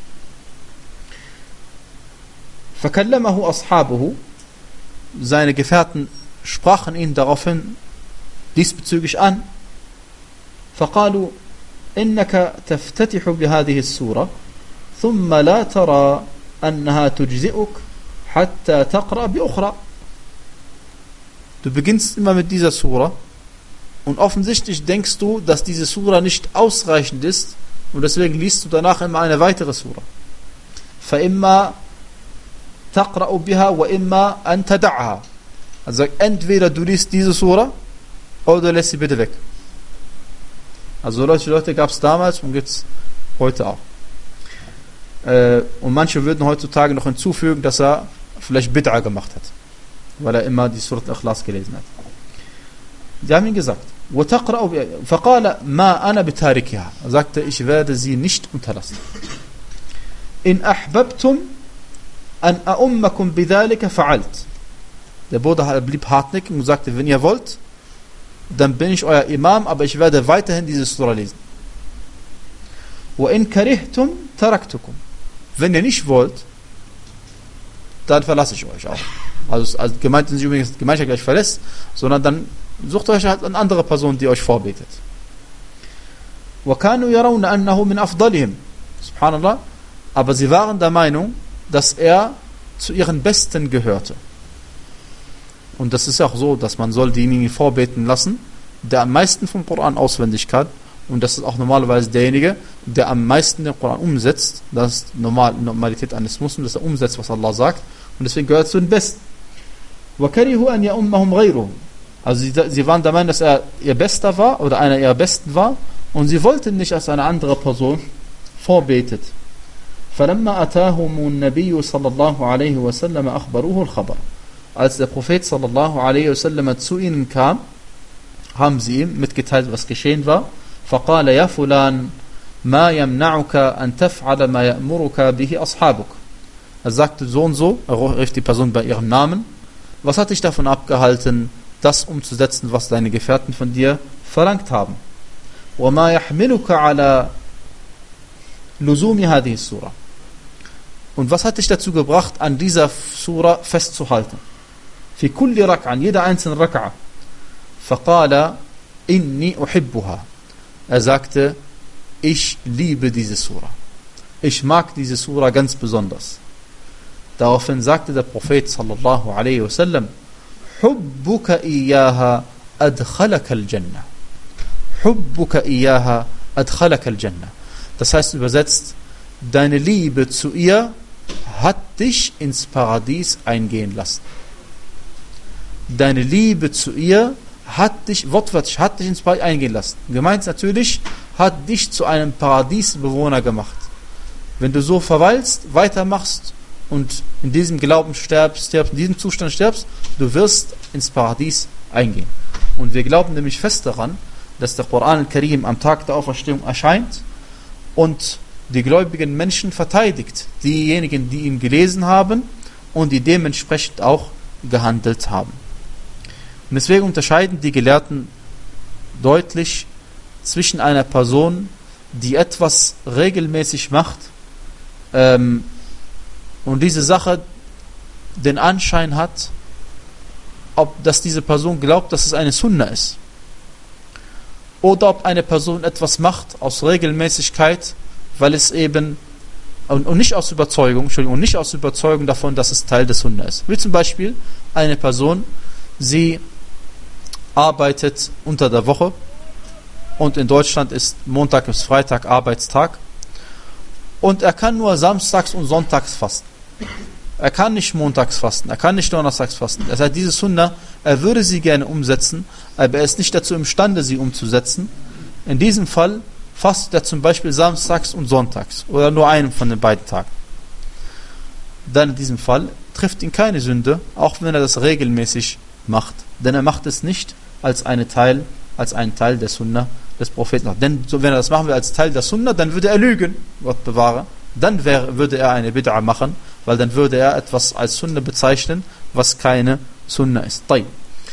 فكلمه أصحابه. Seine Gefährten sprachen ihn daraufhin diesbezüglich an. فقالوا إنك تفتتح بهذه السورة ثم لا ترى أنها تجزئك حتى تقرأ بأخرى. Du beginnst immer mit dieser Sura und offensichtlich denkst du, dass diese Sura nicht ausreichend ist und deswegen liest du danach immer eine weitere Sura. فإما تقرأ بها وإما أن تدعها. Also entweder du liest diese Sura oder du lässt sie bitte weg. Also solche Leute gab es damals und gibt es heute auch. Äh, und manche würden heutzutage noch hinzufügen, dass er vielleicht Bid'a gemacht hat, weil er immer die Surat Al-Ikhlas gelesen hat. Sie haben ihm gesagt, فقال ما أنا بتاركها. Er sagte, ich werde sie nicht unterlassen. إن أحببتم أن أؤمكم بذلك فعلت. Der Bruder blieb hartnäckig und sagte, wenn ihr wollt, dann bin ich euer Imam, aber ich werde weiterhin diese Surah lesen. وإن كرهتم تركتكم. Wenn ihr nicht wollt, dann verlasse ich euch auch. Also, also gemeint sind nicht übrigens die Gemeinschaft gleich verlässt, sondern dann sucht euch halt eine andere Person, die euch vorbetet. وَكَانُوا يَرَوْنَ أَنَّهُ مِنْ أَفْضَلِهِمْ. Subhanallah. Aber sie waren der Meinung, dass er zu ihren Besten gehörte. Und das ist auch so, dass man soll denjenigen vorbeten lassen, der am meisten vom Koran auswendig kann. Und das ist auch normalerweise derjenige, der am meisten den Koran umsetzt. Das ist die Normal- Normalität eines Muslims, dass er umsetzt, was Allah sagt. Und deswegen gehört er zu den Besten. وَكَرِهُ أَنْ يَأُمَّهُمْ غَيْرُهُ. Also sie, sie waren der Meinung, dass er ihr Bester war oder einer ihrer Besten war und sie wollten nicht, dass eine andere Person vorbetet. فَلَمَّا أَتَاهُمُ النَّبِيُّ صَلَّى اللَّهُ عَلَيْهِ وَسَلَّمَ أَخْبَرُوهُ الْخَبَرَ. Als der Prophet sallallahu alaihi wasallam zu ihnen kam, haben sie ihm mitgeteilt, was geschehen war. فَقَالَ يَا فُلَانْ مَا يَمْنَعُكَ أَنْ تَفْعَلَ مَا يَأْمُرُكَ بِهِ أَصْحَابُكَ. Er sagte so und so, er rief die Person bei ihrem Namen. Was hat dich davon abgehalten, das umzusetzen, was deine Gefährten von dir verlangt haben? وَمَا يَحْمِلُكَ عَلَى لُزُومِ هَذِهِ السُّورَةِ. Und was hat dich dazu gebracht, an dieser Sura festzuhalten? في كل ركعة, jeder einzelne Rak'a. فقال inni uhibbuha. Er sagte, ich liebe diese Sura. Ich mag diese Sura ganz besonders. Daraufhin sagte der Prophet sallallahu alaihi wasallam, Hubbuka iyaha adkhalaka al-Jannah. Hubbuka iyaha adkhalaka al-Jannah. Das heißt übersetzt, deine Liebe zu ihr hat dich ins Paradies eingehen lassen. Deine Liebe zu ihr hat dich, wortwörtlich, hat dich ins Paradies eingehen lassen. Gemeint natürlich, hat dich zu einem Paradiesbewohner gemacht. Wenn du so verweilst, weitermachst und in diesem Glauben stirbst, stirbst, in diesem Zustand stirbst, du wirst ins Paradies eingehen. Und wir glauben nämlich fest daran, dass der Koran al-Karim am Tag der Auferstehung erscheint und die gläubigen Menschen verteidigt, diejenigen, die ihn gelesen haben und die dementsprechend auch gehandelt haben. Und deswegen unterscheiden die Gelehrten deutlich zwischen einer Person, die etwas regelmäßig macht ähm, und diese Sache den Anschein hat, ob dass diese Person glaubt, dass es eine Sunna ist, oder ob eine Person etwas macht aus Regelmäßigkeit, weil es eben und, und nicht aus Überzeugung, Entschuldigung, und nicht aus Überzeugung davon, dass es Teil des Sunna ist. Wie zum Beispiel eine Person, sie arbeitet unter der Woche und in Deutschland ist Montag bis Freitag Arbeitstag und er kann nur samstags und sonntags fasten. Er kann nicht montags fasten, er kann nicht donnerstags fasten. Das heißt, diese Sunna, er würde sie gerne umsetzen, aber er ist nicht dazu imstande, sie umzusetzen. In diesem Fall fastet er zum Beispiel samstags und sonntags oder nur einen von den beiden Tagen. Dann in diesem Fall trifft ihn keine Sünde, auch wenn er das regelmäßig macht. Denn er macht es nicht als, eine Teil, als einen Teil der Sunna des Propheten. Denn so, wenn er das machen will als Teil der Sunna, dann würde er lügen, Gott bewahre. Dann wär, würde er eine Bid'a machen, weil dann würde er etwas als Sunna bezeichnen, was keine Sunna ist. Taib.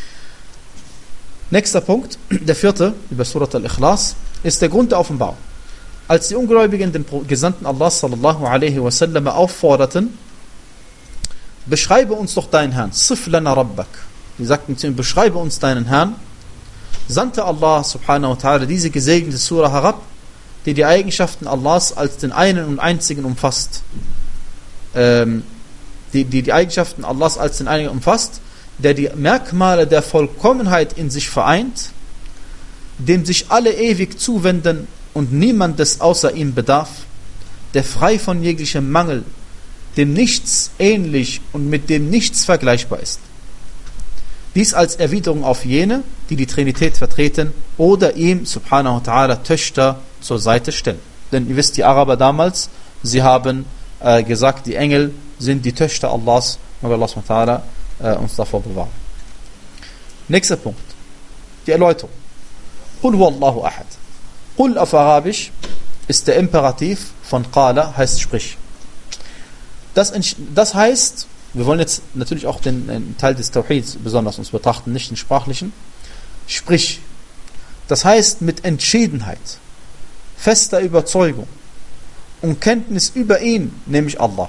Nächster Punkt, der vierte, über Surat al-Ikhlas, ist der Grund der Offenbarung. Als die Ungläubigen den Gesandten Allah sallallahu alaihi wasallam aufforderten, beschreibe uns doch deinen Herrn, Sif lana rabbak. Die sagten zu ihm, beschreibe uns deinen Herrn, sandte Allah subhanahu wa ta'ala diese gesegnete Surah herab, die die Eigenschaften Allahs als den einen und einzigen umfasst. Ähm, die, die die Eigenschaften Allahs als den einen umfasst, der die Merkmale der Vollkommenheit in sich vereint, dem sich alle ewig zuwenden und niemandes außer ihm bedarf, der frei von jeglichem Mangel, dem nichts ähnlich und mit dem nichts vergleichbar ist. Dies als Erwiderung auf jene, die die Trinität vertreten oder ihm, subhanahu wa ta'ala, Töchter zur Seite stellen. Denn ihr wisst, die Araber damals, sie haben äh, gesagt, die Engel sind die Töchter Allahs, und Allah subhanahu wa ta'ala äh, uns davor bewahren. Nächster Punkt, die Erläuterung. Qul huwallahu ahad. Qul auf Arabisch ist der Imperativ von Qala, heißt sprich. Das, das heißt, wir wollen jetzt natürlich auch den, den Teil des Tawhids besonders uns betrachten, nicht den sprachlichen. Sprich. Das heißt mit Entschiedenheit, fester Überzeugung und Kenntnis über ihn, nämlich Allah.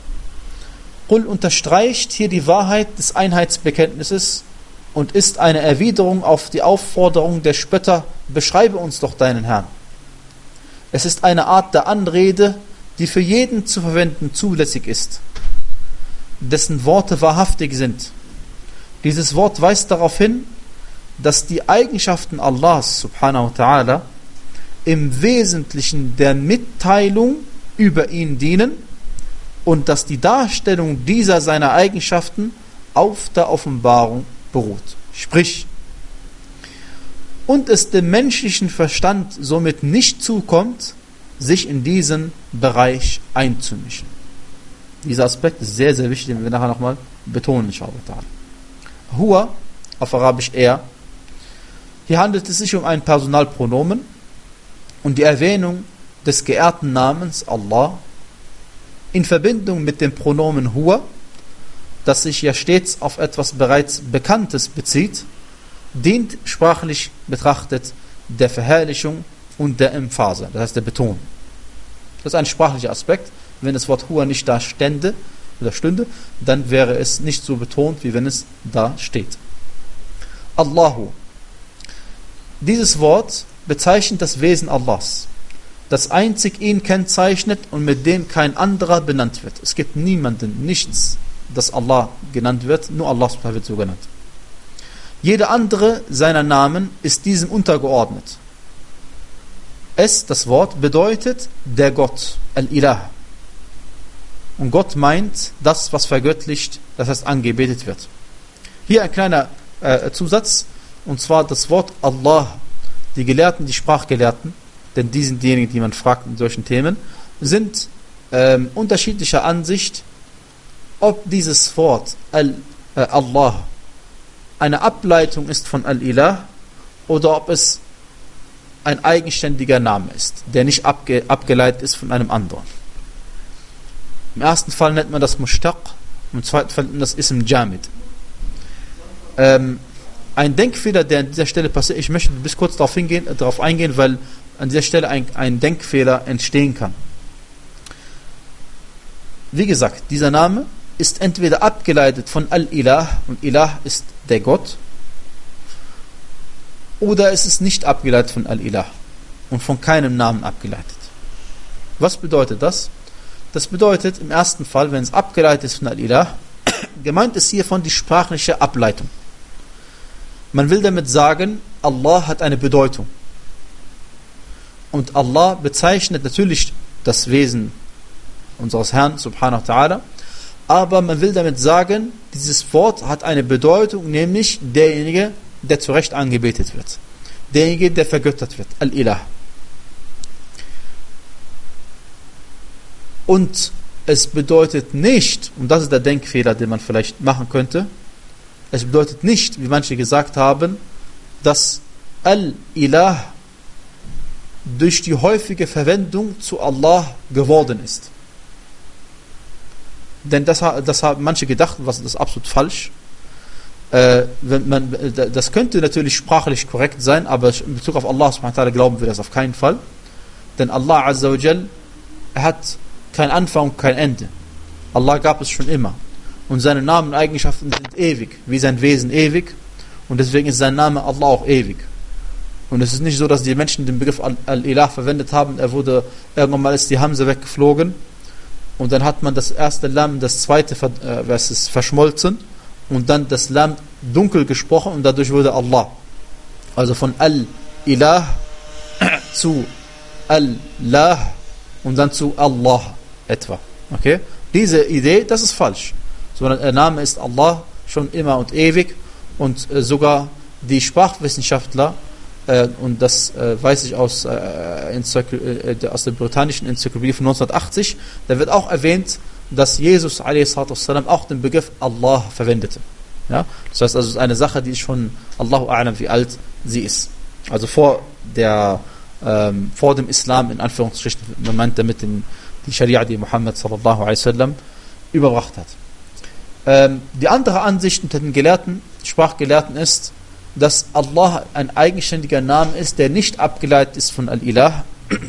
Qul unterstreicht hier die Wahrheit des Einheitsbekenntnisses und ist eine Erwiderung auf die Aufforderung der Spötter, beschreibe uns doch deinen Herrn. Es ist eine Art der Anrede, die für jeden zu verwenden zulässig ist, dessen Worte wahrhaftig sind. Dieses Wort weist darauf hin, dass die Eigenschaften Allahs subhanahu wa ta'ala im Wesentlichen der Mitteilung über ihn dienen und dass die Darstellung dieser seiner Eigenschaften auf der Offenbarung beruht. Sprich, und es dem menschlichen Verstand somit nicht zukommt, sich in diesen Bereich einzumischen. Dieser Aspekt ist sehr, sehr wichtig, den wir nachher nochmal betonen, inshallah. Huwa, auf Arabisch er. Hier handelt es sich um ein Personalpronomen und die Erwähnung des geehrten Namens Allah in Verbindung mit dem Pronomen Huwa, das sich ja stets auf etwas bereits Bekanntes bezieht, dient sprachlich betrachtet der Verherrlichung und der Emphase, das heißt der Betonung. Das ist ein sprachlicher Aspekt. Wenn das Wort Huwa nicht da stände oder stünde, dann wäre es nicht so betont, wie wenn es da steht. Allahu. Dieses Wort bezeichnet das Wesen Allahs, das einzig ihn kennzeichnet und mit dem kein anderer benannt wird. Es gibt niemanden, nichts, das Allah genannt wird, nur Allah wird so genannt. Jeder andere seiner Namen ist diesem untergeordnet. Es, das Wort, bedeutet der Gott, Al-Ilah. Und Gott meint das, was vergöttlicht, das heißt angebetet wird. Hier ein kleiner äh, Zusatz, und zwar das Wort Allah. Die Gelehrten, die Sprachgelehrten, denn die sind diejenigen, die man fragt in solchen Themen, sind ähm, unterschiedlicher Ansicht, ob dieses Wort Al, äh, Allah eine Ableitung ist von Al-Ilah oder ob es ein eigenständiger Name ist, der nicht abge, abgeleitet ist von einem anderen. Im ersten Fall nennt man das Mushtaq, im zweiten Fall nennt man das Ism Jamid. Ähm, ein Denkfehler, der an dieser Stelle passiert, ich möchte bis kurz darauf, hingehen, äh, darauf eingehen, weil an dieser Stelle ein, ein Denkfehler entstehen kann. Wie gesagt, dieser Name ist entweder abgeleitet von Al-Ilah, und Ilah ist der Gott, oder es ist nicht abgeleitet von Al-Ilah und von keinem Namen abgeleitet. Was bedeutet das? Das bedeutet im ersten Fall, wenn es abgeleitet ist von Al-Ilah, gemeint ist hiervon die sprachliche Ableitung. Man will damit sagen, Allah hat eine Bedeutung. Und Allah bezeichnet natürlich das Wesen unseres Herrn, subhanahu wa ta'ala, aber man will damit sagen, dieses Wort hat eine Bedeutung, nämlich derjenige, der zu Recht angebetet wird. Derjenige, der vergöttert wird. Al-Ilah. Und es bedeutet nicht, und das ist der Denkfehler, den man vielleicht machen könnte, es bedeutet nicht, wie manche gesagt haben, dass Al-Ilah durch die häufige Verwendung zu Allah geworden ist. Denn das, das haben manche gedacht, was das ist absolut falsch. Äh, wenn man, das könnte natürlich sprachlich korrekt sein, aber in Bezug auf Allah subhanahu wa ta'ala glauben wir das auf keinen Fall. Denn Allah azza wa jal hat kein Anfang und kein Ende. Allah gab es schon immer. Und seine Namen und Eigenschaften sind ewig, wie sein Wesen ewig. Und deswegen ist sein Name Allah auch ewig. Und es ist nicht so, dass die Menschen den Begriff Al-Ilah verwendet haben. Er wurde, irgendwann mal ist die Hamza weggeflogen. Und dann hat man das erste Lam, das zweite äh, was ist verschmolzen. Und dann das Lam dunkel gesprochen und dadurch wurde Allah. Also von Al-Ilah zu Allah und dann zu Allah etwa. Okay? Diese Idee, das ist falsch. Sondern der Name ist Allah schon immer und ewig und äh, sogar die Sprachwissenschaftler, äh, und das äh, weiß ich aus, äh, äh, aus der britannischen Enzyklopädie von neunzehnhundertachtzig, da wird auch erwähnt, dass Jesus a s. auch den Begriff Allah verwendete. Ja? Das heißt also, es ist eine Sache, die schon Allahu a'lam, wie alt sie ist. Also vor der ähm, vor dem Islam, in Anführungsstrichen, man meint damit den, die Scharia, die Muhammad sallallahu alaihi wasallam überbracht hat. Ähm, die andere Ansicht unter den Gelehrten, Sprachgelehrten ist, dass Allah ein eigenständiger Name ist, der nicht abgeleitet ist von Al-Ilah.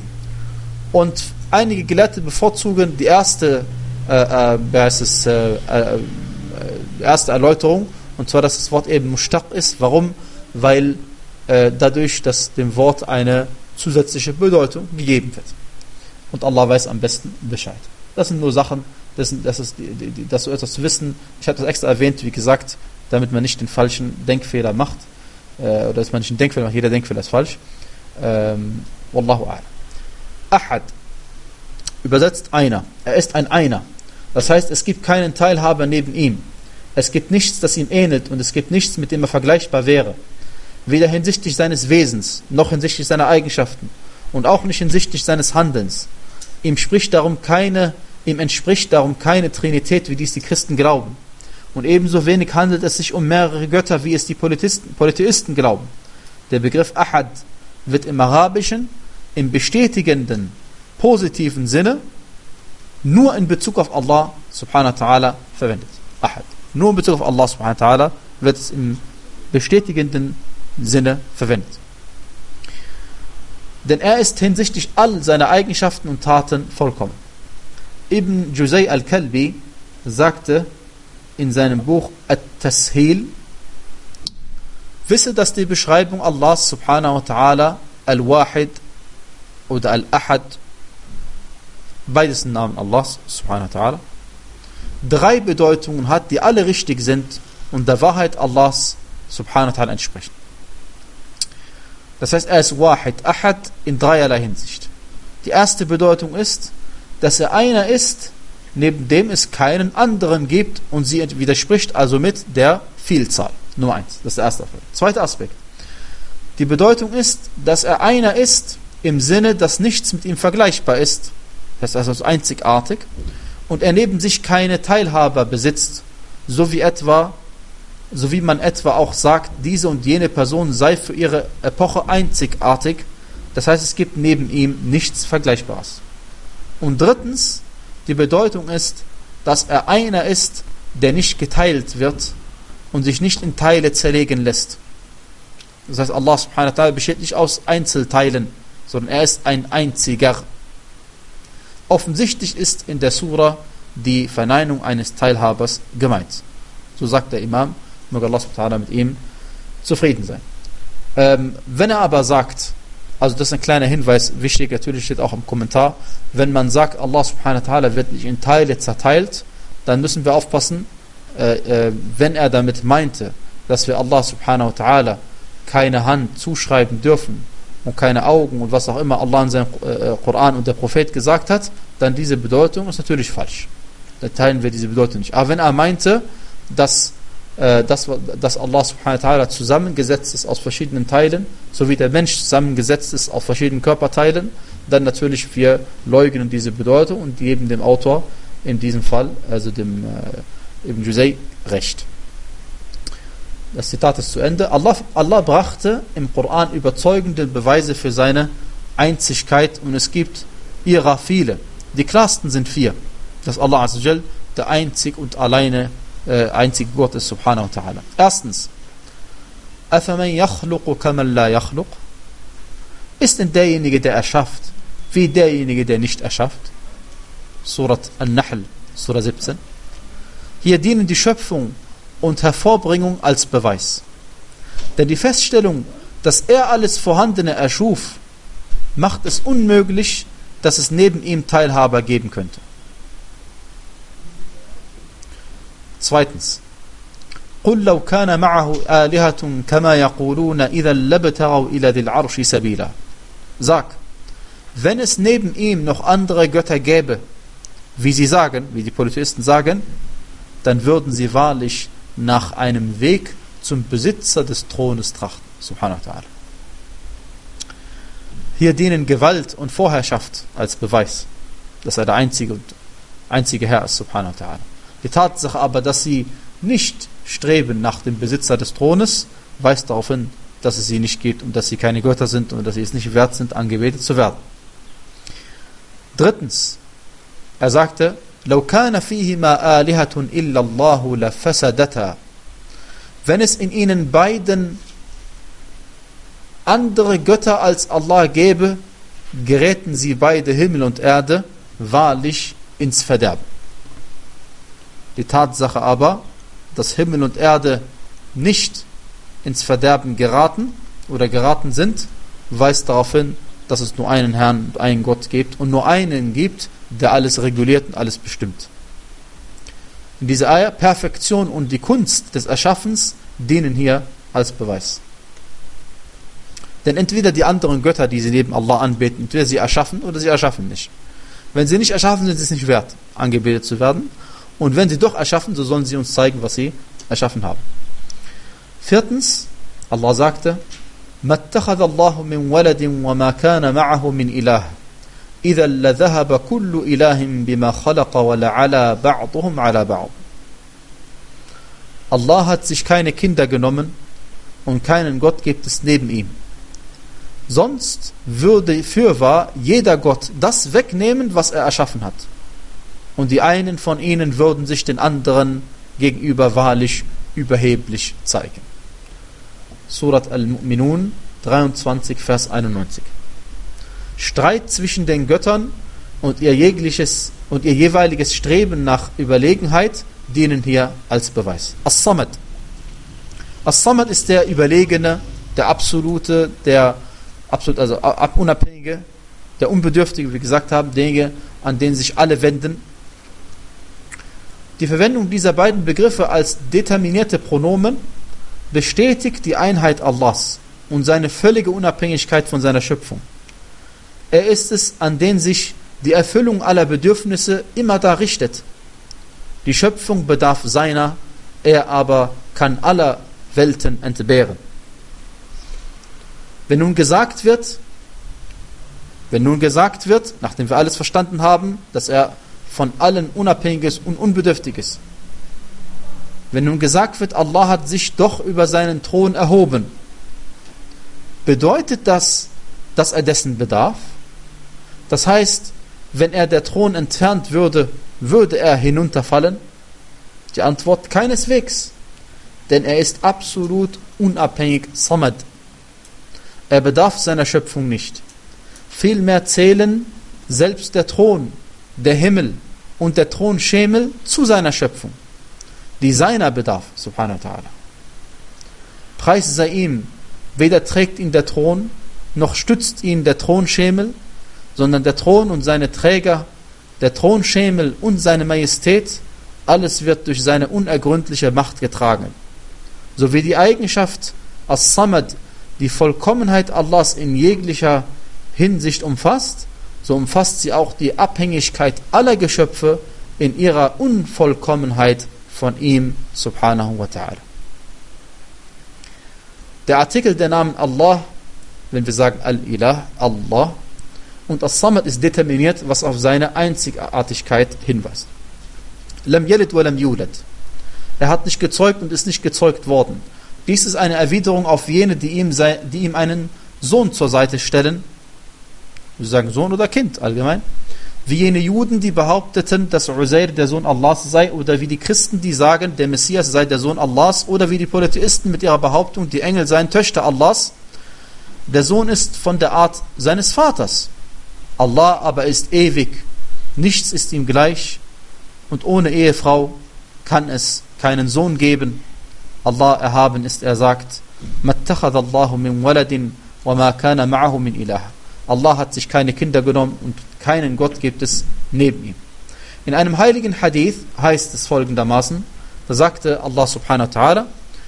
Und einige Gelehrte bevorzugen die erste, äh, äh, es, äh, äh, erste Erläuterung, und zwar, dass das Wort eben Mushtaq ist. Warum? Weil äh, dadurch, dass dem Wort eine zusätzliche Bedeutung gegeben wird. Und Allah weiß am besten Bescheid. Das sind nur Sachen, das, das ist die, die, die, das so etwas zu wissen. Ich habe das extra erwähnt, wie gesagt, damit man nicht den falschen Denkfehler macht. Äh, oder dass man nicht einen Denkfehler macht. Jeder Denkfehler ist falsch. Ähm, Wallahu a'lam. Ahad. Übersetzt einer. Er ist ein Einer. Das heißt, es gibt keinen Teilhaber neben ihm. Es gibt nichts, das ihm ähnelt, und es gibt nichts, mit dem er vergleichbar wäre. Weder hinsichtlich seines Wesens, noch hinsichtlich seiner Eigenschaften und auch nicht hinsichtlich seines Handelns. Ihm spricht darum keine, ihm entspricht darum keine Trinität, wie dies die Christen glauben. Und ebenso wenig handelt es sich um mehrere Götter, wie es die Polytheisten, Polytheisten glauben. Der Begriff Ahad wird im Arabischen im bestätigenden, positiven Sinne nur in Bezug auf Allah subhanahu wa ta'ala verwendet. Ahad. Nur in Bezug auf Allah subhanahu wa ta'ala wird es im bestätigenden Sinne verwendet. Denn er ist hinsichtlich all seiner Eigenschaften und Taten vollkommen. Ibn Juzay al-Kalbi sagte in seinem Buch At-Tashil: Wisse, dass die Beschreibung Allahs subhanahu wa ta'ala Al-Wahid oder Al-Ahad, beides sind Namen Allahs subhanahu wa ta'ala, drei Bedeutungen hat, die alle richtig sind und der Wahrheit Allahs subhanahu wa ta'ala entsprechen. Das heißt, er ist Wahid, Ahad in dreierlei Hinsicht. Die erste Bedeutung ist, dass er einer ist, neben dem es keinen anderen gibt und sie widerspricht also mit der Vielzahl. Nummer eins, das ist der erste Aspekt. Zweiter Aspekt. Die Bedeutung ist, dass er einer ist, im Sinne, dass nichts mit ihm vergleichbar ist. Das heißt also einzigartig. Und er neben sich keine Teilhaber besitzt, so wie etwa, so wie man etwa auch sagt, diese und jene Person sei für ihre Epoche einzigartig. Das heißt, es gibt neben ihm nichts Vergleichbares. Und drittens, die Bedeutung ist, dass er einer ist, der nicht geteilt wird und sich nicht in Teile zerlegen lässt. Das heißt, Allah subhanahu wa ta'ala besteht nicht aus Einzelteilen, sondern er ist ein einziger. Offensichtlich ist in der Sura die Verneinung eines Teilhabers gemeint. So sagt der Imam, möge Allah subhanahu wa ta'ala mit ihm zufrieden sein. Ähm, wenn er aber sagt, also das ist ein kleiner Hinweis, wichtig, natürlich steht auch im Kommentar, wenn man sagt, Allah subhanahu wa ta'ala wird nicht in Teile zerteilt, dann müssen wir aufpassen, äh, äh, wenn er damit meinte, dass wir Allah subhanahu wa ta'ala keine Hand zuschreiben dürfen und keine Augen und was auch immer Allah in seinem äh, Koran und der Prophet gesagt hat, dann diese Bedeutung ist natürlich falsch. Dann teilen wir diese Bedeutung nicht. Aber wenn er meinte, dass, äh, dass, dass Allah subhanahu wa ta'ala zusammengesetzt ist aus verschiedenen Teilen, so wie der Mensch zusammengesetzt ist aus verschiedenen Körperteilen, dann natürlich wir leugnen diese Bedeutung und geben dem Autor in diesem Fall, also dem äh, Ibn Juzay, recht. Das Zitat ist zu Ende. Allah, Allah brachte im Koran überzeugende Beweise für seine Einzigkeit und es gibt ihrer viele. Die klarsten sind vier. Dass Allah Azza wa Jal der einzig und alleine äh, einzige Gott ist, subhanahu wa ta'ala. Erstens, أَفَمَنْ يَخْلُقُ كَمَنْ لَا يَخْلُقُ? Ist denn derjenige, der erschafft, wie derjenige, der nicht erschafft? Surat An-Nahl, Surah siebzehn. Hier dienen die Schöpfung und Hervorbringung als Beweis. Denn die Feststellung, dass er alles Vorhandene erschuf, macht es unmöglich, dass es neben ihm Teilhaber geben könnte. Zweitens, قُلْ لَوْ كَانَ مَعَهُ آلِهَةٌ كَمَا يَقُولُونَ إِذًا لَبْتَغَوْا إِلَى ذِي الْعَرْشِ سَبِيلًا. Sag, wenn es neben ihm noch andere Götter gäbe, wie sie sagen, wie die Polytheisten sagen, dann würden sie wahrlich nach einem Weg zum Besitzer des Thrones trachten. Subhanahu wa ta'ala. Hier dienen Gewalt und Vorherrschaft als Beweis, dass er der einzige und einzige Herr ist, Subhanahu wa ta'ala. Die Tatsache aber, dass sie nicht streben nach dem Besitzer des Thrones, weist darauf hin, dass es sie nicht gibt und dass sie keine Götter sind und dass sie es nicht wert sind, angebetet zu werden. Drittens, er sagte, لو كان فيهما آلهة إلا الله لفسدتا. Wenn es in ihnen beiden andere Götter als Allah gäbe, geräten sie beide, Himmel und Erde, wahrlich ins Verderben. Die Tatsache aber, dass Himmel und Erde nicht ins Verderben geraten oder geraten sind, weist darauf hin, dass es nur einen Herrn und einen Gott gibt und nur einen gibt, der alles reguliert und alles bestimmt. In dieser Eier, Perfektion und die Kunst des Erschaffens dienen hier als Beweis. Denn entweder die anderen Götter, die sie neben Allah anbeten, entweder sie erschaffen oder sie erschaffen nicht. Wenn sie nicht erschaffen, sind sie es nicht wert, angebetet zu werden. Und wenn sie doch erschaffen, so sollen sie uns zeigen, was sie erschaffen haben. Viertens, Allah sagte, مَا اتَّخَذَ اللَّهُ مِنْ وَلَدٍ وَمَا كَانَ مَعَهُ مِنْ إِلَهٍ إِذًا لَذَهَبَ كُلُّ إِلَهٍ بِمَا خَلَقَ وَلَعَلَى بَعْضُهُمْ عَلَى بَعْضٍ. Allah hat sich keine Kinder genommen und keinen Gott gibt es neben ihm. Sonst würde fürwahr jeder Gott das wegnehmen, was er erschaffen hat. Und die einen von ihnen würden sich den anderen gegenüber wahrlich überheblich zeigen. Surat Al-Mu'minun, dreiundzwanzig, Vers einundneunzig. Streit zwischen den Göttern und ihr jegliches und ihr jeweiliges Streben nach Überlegenheit dienen hier als Beweis. As-Samad. As-Samad ist der Überlegene, der Absolute, der absolut, also Unabhängige, der Unbedürftige, wie wir gesagt haben, derjenige, an den sich alle wenden. Die Verwendung dieser beiden Begriffe als determinierte Pronomen bestätigt die Einheit Allahs und seine völlige Unabhängigkeit von seiner Schöpfung. Er ist es, an den sich die Erfüllung aller Bedürfnisse immer da richtet. Die Schöpfung bedarf seiner, er aber kann aller Welten entbehren. Wenn nun gesagt wird, wenn nun gesagt wird, nachdem wir alles verstanden haben, dass er von allen unabhängig ist und unbedürftig ist, wenn nun gesagt wird, Allah hat sich doch über seinen Thron erhoben, bedeutet das, dass er dessen bedarf? Das heißt, wenn er der Thron entfernt würde, würde er hinunterfallen? Die Antwort: keineswegs, denn er ist absolut unabhängig, Samad. Er bedarf seiner Schöpfung nicht. Vielmehr zählen selbst der Thron, der Himmel und der Thronschemel zu seiner Schöpfung, die seiner bedarf, subhanahu wa ta'ala. Preis sei ihm, weder trägt ihn der Thron, noch stützt ihn der Thronschemel, sondern der Thron und seine Träger, der Thronschemel und seine Majestät, alles wird durch seine unergründliche Macht getragen. So wie die Eigenschaft As-Samad die Vollkommenheit Allahs in jeglicher Hinsicht umfasst, so umfasst sie auch die Abhängigkeit aller Geschöpfe in ihrer Unvollkommenheit von ihm, subhanahu wa ta'ala. Der Artikel der Namen Allah, wenn wir sagen Al-Ilah, Allah, und As-Samad ist determiniert, was auf seine Einzigartigkeit hinweist. Lam yalid wa lam yulad. Er hat nicht gezeugt und ist nicht gezeugt worden. Dies ist eine Erwiderung auf jene, die ihm, sei, die ihm einen Sohn zur Seite stellen. Wir sagen Sohn oder Kind allgemein. Wie jene Juden, die behaupteten, dass Uzair der Sohn Allahs sei, oder wie die Christen, die sagen, der Messias sei der Sohn Allahs, oder wie die Polytheisten mit ihrer Behauptung, die Engel seien Töchter Allahs. Der Sohn ist von der Art seines Vaters. Allah aber ist ewig. Nichts ist ihm gleich. Und ohne Ehefrau kann es keinen Sohn geben. Allah erhaben ist, er sagt, Mattakhadallahu min waladin wa ma kana ma'ahu min ilah. Allah hat sich keine Kinder genommen und keinen Gott gibt es neben ihm. In einem heiligen Hadith heißt es folgendermaßen, da sagte Allah subhanahu wa ta'ala,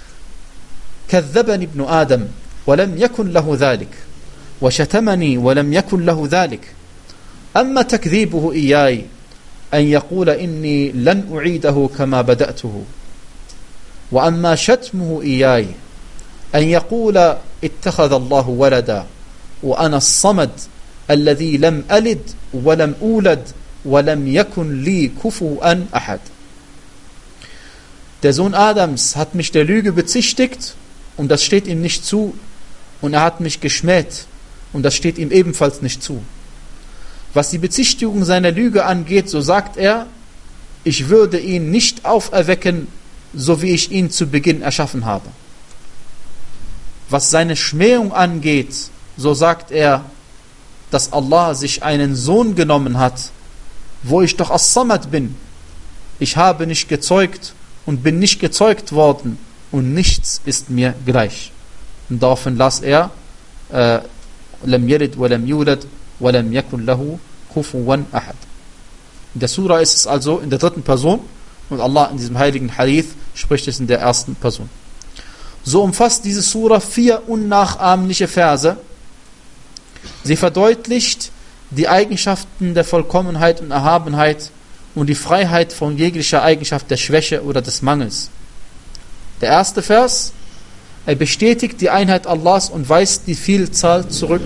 كذبني ابن آدم ولم يكن له ذلك وشتمني ولم يكن له ذلك أما تكذيبه إياي أن يقول إني لن أعيده كما بدأته وأما شتمه إياي أن يقول اتخذ الله ولدا وأنا الصمد الذي لم ألد ولم أولد ولم يكن لي كفوا أحد. Der Sohn Adams hat mich der Lüge bezichtigt und das steht ihm nicht zu, und er hat mich geschmäht und das steht ihm ebenfalls nicht zu. Was die Bezichtigung seiner Lüge angeht, so sagt er, ich würde ihn nicht auferwecken, so wie ich ihn zu Beginn erschaffen habe. Was seine Schmähung angeht, so sagt er, dass Allah sich einen Sohn genommen hat, wo ich doch As-Samad bin. Ich habe nicht gezeugt und bin nicht gezeugt worden und nichts ist mir gleich. Und daraufhin las er, Lam yalid wa lam yulad wa lam yakun lahu kufuwan ahad. In der Surah ist es also in der dritten Person und Allah in diesem heiligen Hadith spricht es in der ersten Person. So umfasst diese Surah vier unnachahmliche Verse. Sie verdeutlicht die Eigenschaften der Vollkommenheit und Erhabenheit und die Freiheit von jeglicher Eigenschaft der Schwäche oder des Mangels. Der erste Vers, er bestätigt die Einheit Allahs und weist die Vielzahl zurück.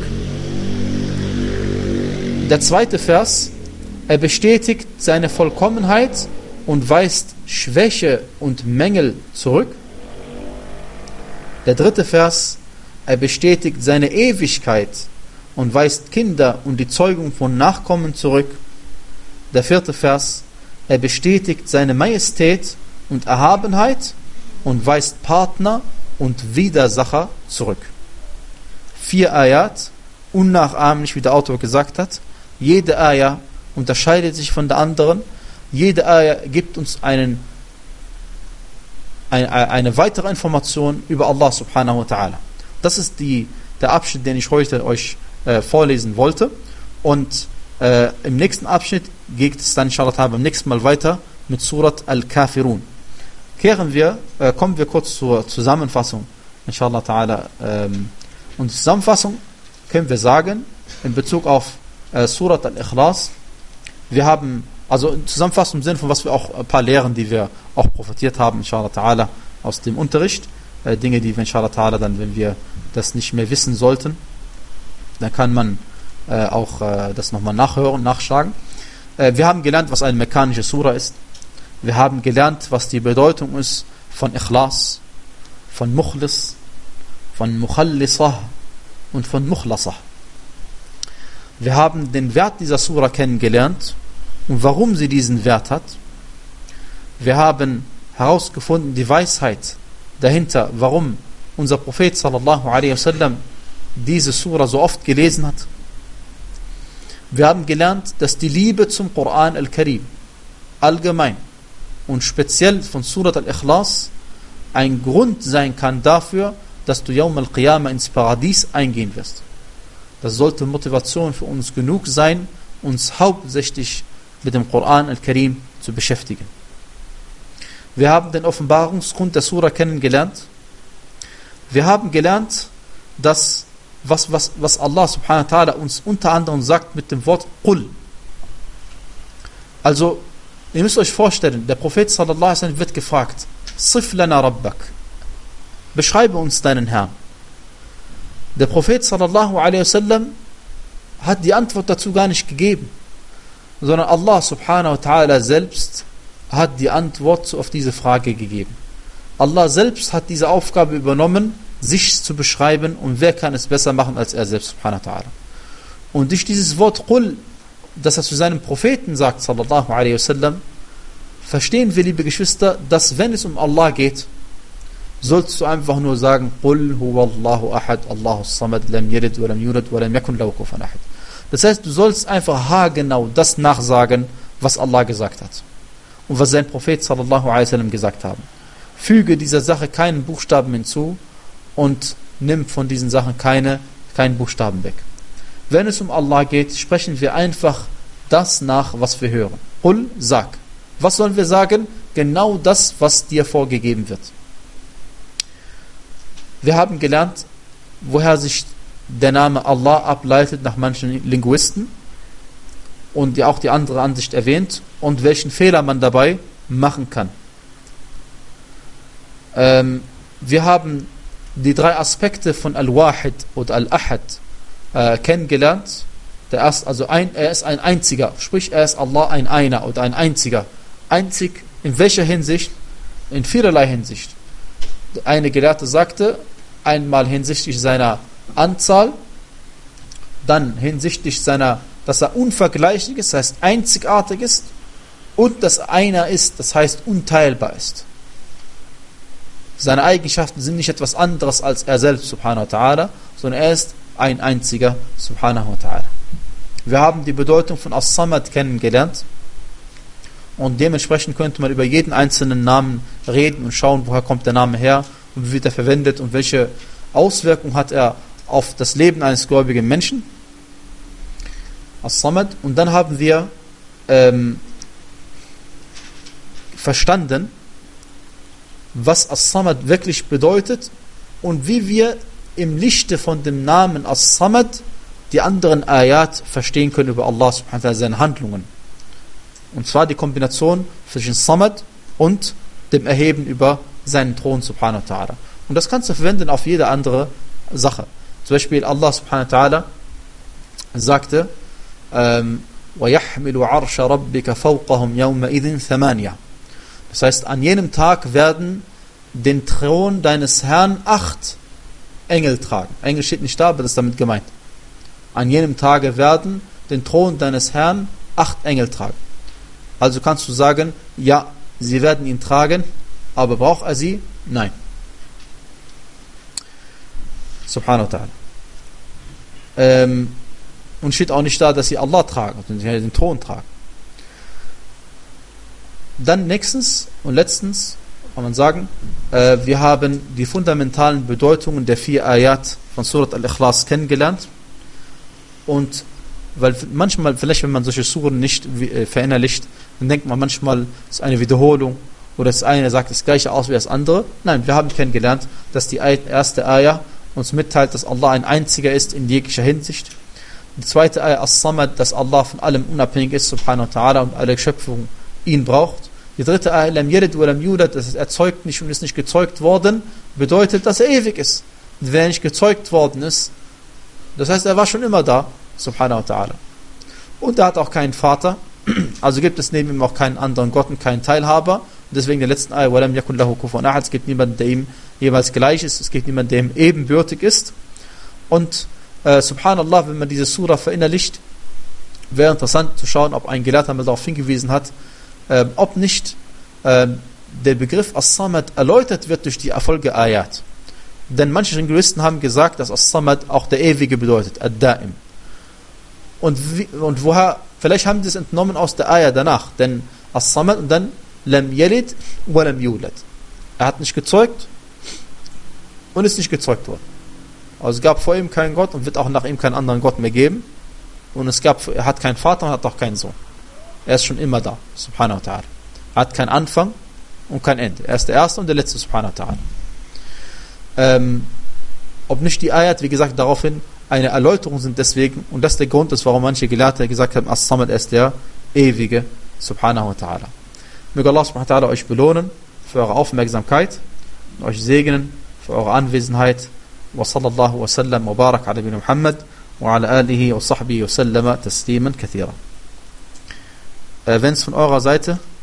Der zweite Vers, er bestätigt seine Vollkommenheit und weist Schwäche und Mängel zurück. Der dritte Vers, er bestätigt seine Ewigkeit und weist Kinder und die Zeugung von Nachkommen zurück. Der vierte Vers, er bestätigt seine Majestät und Erhabenheit und weist Partner und Widersacher zurück. Vier Ayat, unnachahmlich, wie der Autor gesagt hat. Jede Ayah unterscheidet sich von der anderen. Jede Ayah gibt uns einen eine, eine weitere Information über Allah subhanahu wa ta'ala. Das ist die, der Abschnitt, den ich heute euch äh, vorlesen wollte. Und äh, im nächsten Abschnitt geht es dann inshallah beim nächsten Mal weiter mit Surat Al-Kafirun. Kehren wir, äh, kommen wir kurz zur Zusammenfassung, inshallah ta'ala. Ähm, und die Zusammenfassung können wir sagen, in Bezug auf äh, Surat Al-Ikhlas, wir haben, also Zusammenfassung im Sinne von was wir auch, ein paar Lehren, die wir auch profitiert haben, inshallah ta'ala, aus dem Unterricht, äh, Dinge, die wir inshallah ta'ala dann, wenn wir das nicht mehr wissen sollten, dann kann man äh, auch äh, das nochmal nachhören, nachschlagen. Äh, wir haben gelernt, was eine mekanische Sura ist. Wir haben gelernt, was die Bedeutung ist von Ikhlas, von Mukhlis, von Mukhallisah und von Mukhlasah. Wir haben den Wert dieser Sura kennengelernt und warum sie diesen Wert hat. Wir haben herausgefunden die Weisheit dahinter, warum unser Prophet sallallahu alaihi wasallam diese Sura so oft gelesen hat. Wir haben gelernt, dass die Liebe zum Koran al-Karim allgemein und speziell von Surat al-Ikhlas ein Grund sein kann dafür, dass du Yawm al-Qiyamah ins Paradies eingehen wirst. Das sollte Motivation für uns genug sein, uns hauptsächlich mit dem Koran al-Karim zu beschäftigen. Wir haben den Offenbarungsgrund der Sura kennengelernt. Wir haben gelernt, dass was, was, was Allah subhanahu wa ta'ala uns unter anderem sagt mit dem Wort Qul. Also, ihr müsst euch vorstellen, der Prophet sallallahu alaihi wasallam wird gefragt, Sif lana rabbak, beschreibe uns deinen Herrn. Der Prophet sallallahu alaihi wasallam hat die Antwort dazu gar nicht gegeben, sondern Allah subhanahu wa ta'ala selbst hat die Antwort auf diese Frage gegeben. Allah selbst hat diese Aufgabe übernommen, sich zu beschreiben, und wer kann es besser machen als er selbst subhanahu wa ta'ala. Und durch dieses Wort Qul, das er zu seinem Propheten sagt, sallallahu alaihi wasallam, verstehen wir, liebe Geschwister, dass wenn es um Allah geht, sollst du einfach nur sagen, Qul huwallahu ahad, Allahu samad, lam yalid wa lam yulad wa lam yakun lahu kufuwan ahad. Das heißt, du sollst einfach haargenau das nachsagen, was Allah gesagt hat und was sein Prophet sallallahu alaihi wasallam gesagt haben. Füge dieser Sache keinen Buchstaben hinzu und nimm von diesen Sachen keine, keinen Buchstaben weg. Wenn es um Allah geht, sprechen wir einfach das nach, was wir hören. Qul, sag. Was sollen wir sagen? Genau das, was dir vorgegeben wird. Wir haben gelernt, woher sich der Name Allah ableitet nach manchen Linguisten und auch die andere Ansicht erwähnt und welchen Fehler man dabei machen kann. Ähm, wir haben die drei Aspekte von Al-Wahid und Al-Ahad äh, kennengelernt. Der erste, also ein, er ist ein einziger, sprich er ist Allah ein einer oder ein einziger. Einzig in welcher Hinsicht? In vielerlei Hinsicht. Eine Gelehrte sagte, einmal hinsichtlich seiner Anzahl, dann hinsichtlich seiner, dass er unvergleichlich ist, das heißt einzigartig ist, und dass einer ist, das heißt unteilbar ist. Seine Eigenschaften sind nicht etwas anderes als er selbst, subhanahu wa ta'ala, sondern er ist ein einziger, subhanahu wa ta'ala. Wir haben die Bedeutung von As-Samad kennengelernt und dementsprechend könnte man über jeden einzelnen Namen reden und schauen, woher kommt der Name her und wie wird er verwendet und welche Auswirkung hat er auf das Leben eines gläubigen Menschen. As-Samad. Und dann haben wir ähm, verstanden, was As-Samad wirklich bedeutet und wie wir im Lichte von dem Namen As-Samad die anderen Ayat verstehen können über Allah subhanahu wa ta'ala, seine Handlungen. Und zwar die Kombination zwischen Samad und dem Erheben über seinen Thron subhanahu wa ta'ala. Und das kannst du verwenden auf jede andere Sache. Zum Beispiel Allah subhanahu wa ta'ala sagte, ähm, وَيَحْمِلُ عَرْشَ رَبِّكَ فَوْقَهُمْ يَوْمَئِذٍ ثَمَانِيَةٍ. Das heißt, an jenem Tag werden den Thron deines Herrn acht Engel tragen. Engel steht nicht da, aber das ist damit gemeint. An jenem Tage werden den Thron deines Herrn acht Engel tragen. Also kannst du sagen, ja, sie werden ihn tragen, aber braucht er sie? Nein. Subhanahu wa ta'ala. Ähm, und steht auch nicht da, dass sie Allah tragen, und sie den Thron tragen. Dann nächstens und letztens kann man sagen, äh, wir haben die fundamentalen Bedeutungen der vier Ayat von Surat Al-Ikhlas kennengelernt. Und weil manchmal, vielleicht wenn man solche Suren nicht äh, verinnerlicht, dann denkt man manchmal, es ist eine Wiederholung oder das eine sagt das gleiche aus wie das andere. Nein, wir haben kennengelernt, dass die erste Ayah uns mitteilt, dass Allah ein Einziger ist in jeglicher Hinsicht. Die zweite Ayah, As-Samad, dass Allah von allem unabhängig ist, subhanahu wa ta'ala, und alle Schöpfung ihn braucht. Die dritte Ayah, Lam Yalid wa Lam Yulad, dass er zeugt nicht und ist nicht gezeugt worden, bedeutet, dass er ewig ist. Und wenn er nicht gezeugt worden ist, das heißt, er war schon immer da, subhanahu wa ta'ala. Und er hat auch keinen Vater, also gibt es neben ihm auch keinen anderen Gott und keinen Teilhaber. Und deswegen der letzten Ayah, Walam yakun lahu kufuwan ahad, es gibt niemanden, der ihm jeweils gleich ist, es gibt niemanden, der ihm ebenbürtig ist. Und äh, subhanallah, wenn man diese Surah verinnerlicht, wäre interessant zu schauen, ob ein Gelehrter mal darauf hingewiesen hat, äh, ob nicht äh, der Begriff As-Samad erläutert wird durch die Erfolge Ayat. Denn manche Linguisten haben gesagt, dass As-Samad auch der Ewige bedeutet, Ad-Da'im. Und, wie, und woher, vielleicht haben sie es entnommen aus der Ayah danach, denn As-Samad und dann Lam Yalid wa Lam Yulad. Er hat nicht gezeugt und ist nicht gezeugt worden. Also es gab vor ihm keinen Gott und wird auch nach ihm keinen anderen Gott mehr geben. Und es gab, er hat keinen Vater und hat auch keinen Sohn. Er ist schon immer da, subhanahu wa ta'ala. Er hat keinen Anfang und kein Ende. Er ist der Erste und der Letzte, subhanahu wa ta'ala. Ähm, ob nicht die Ayat, wie gesagt, daraufhin eine Erläuterung sind deswegen, und das ist der Grund, ist, warum manche Gelehrte gesagt haben, As-Samad ist der Ewige, subhanahu wa ta'ala. Möge Allah subhanahu wa ta'ala euch belohnen für eure Aufmerksamkeit und euch segnen für eure Anwesenheit. Wa sallallahu wa sallam wa barak ala bin Muhammad wa ala alihi wa sahbihi wa sallama tasliman kathira. Wenn es von eurer Seite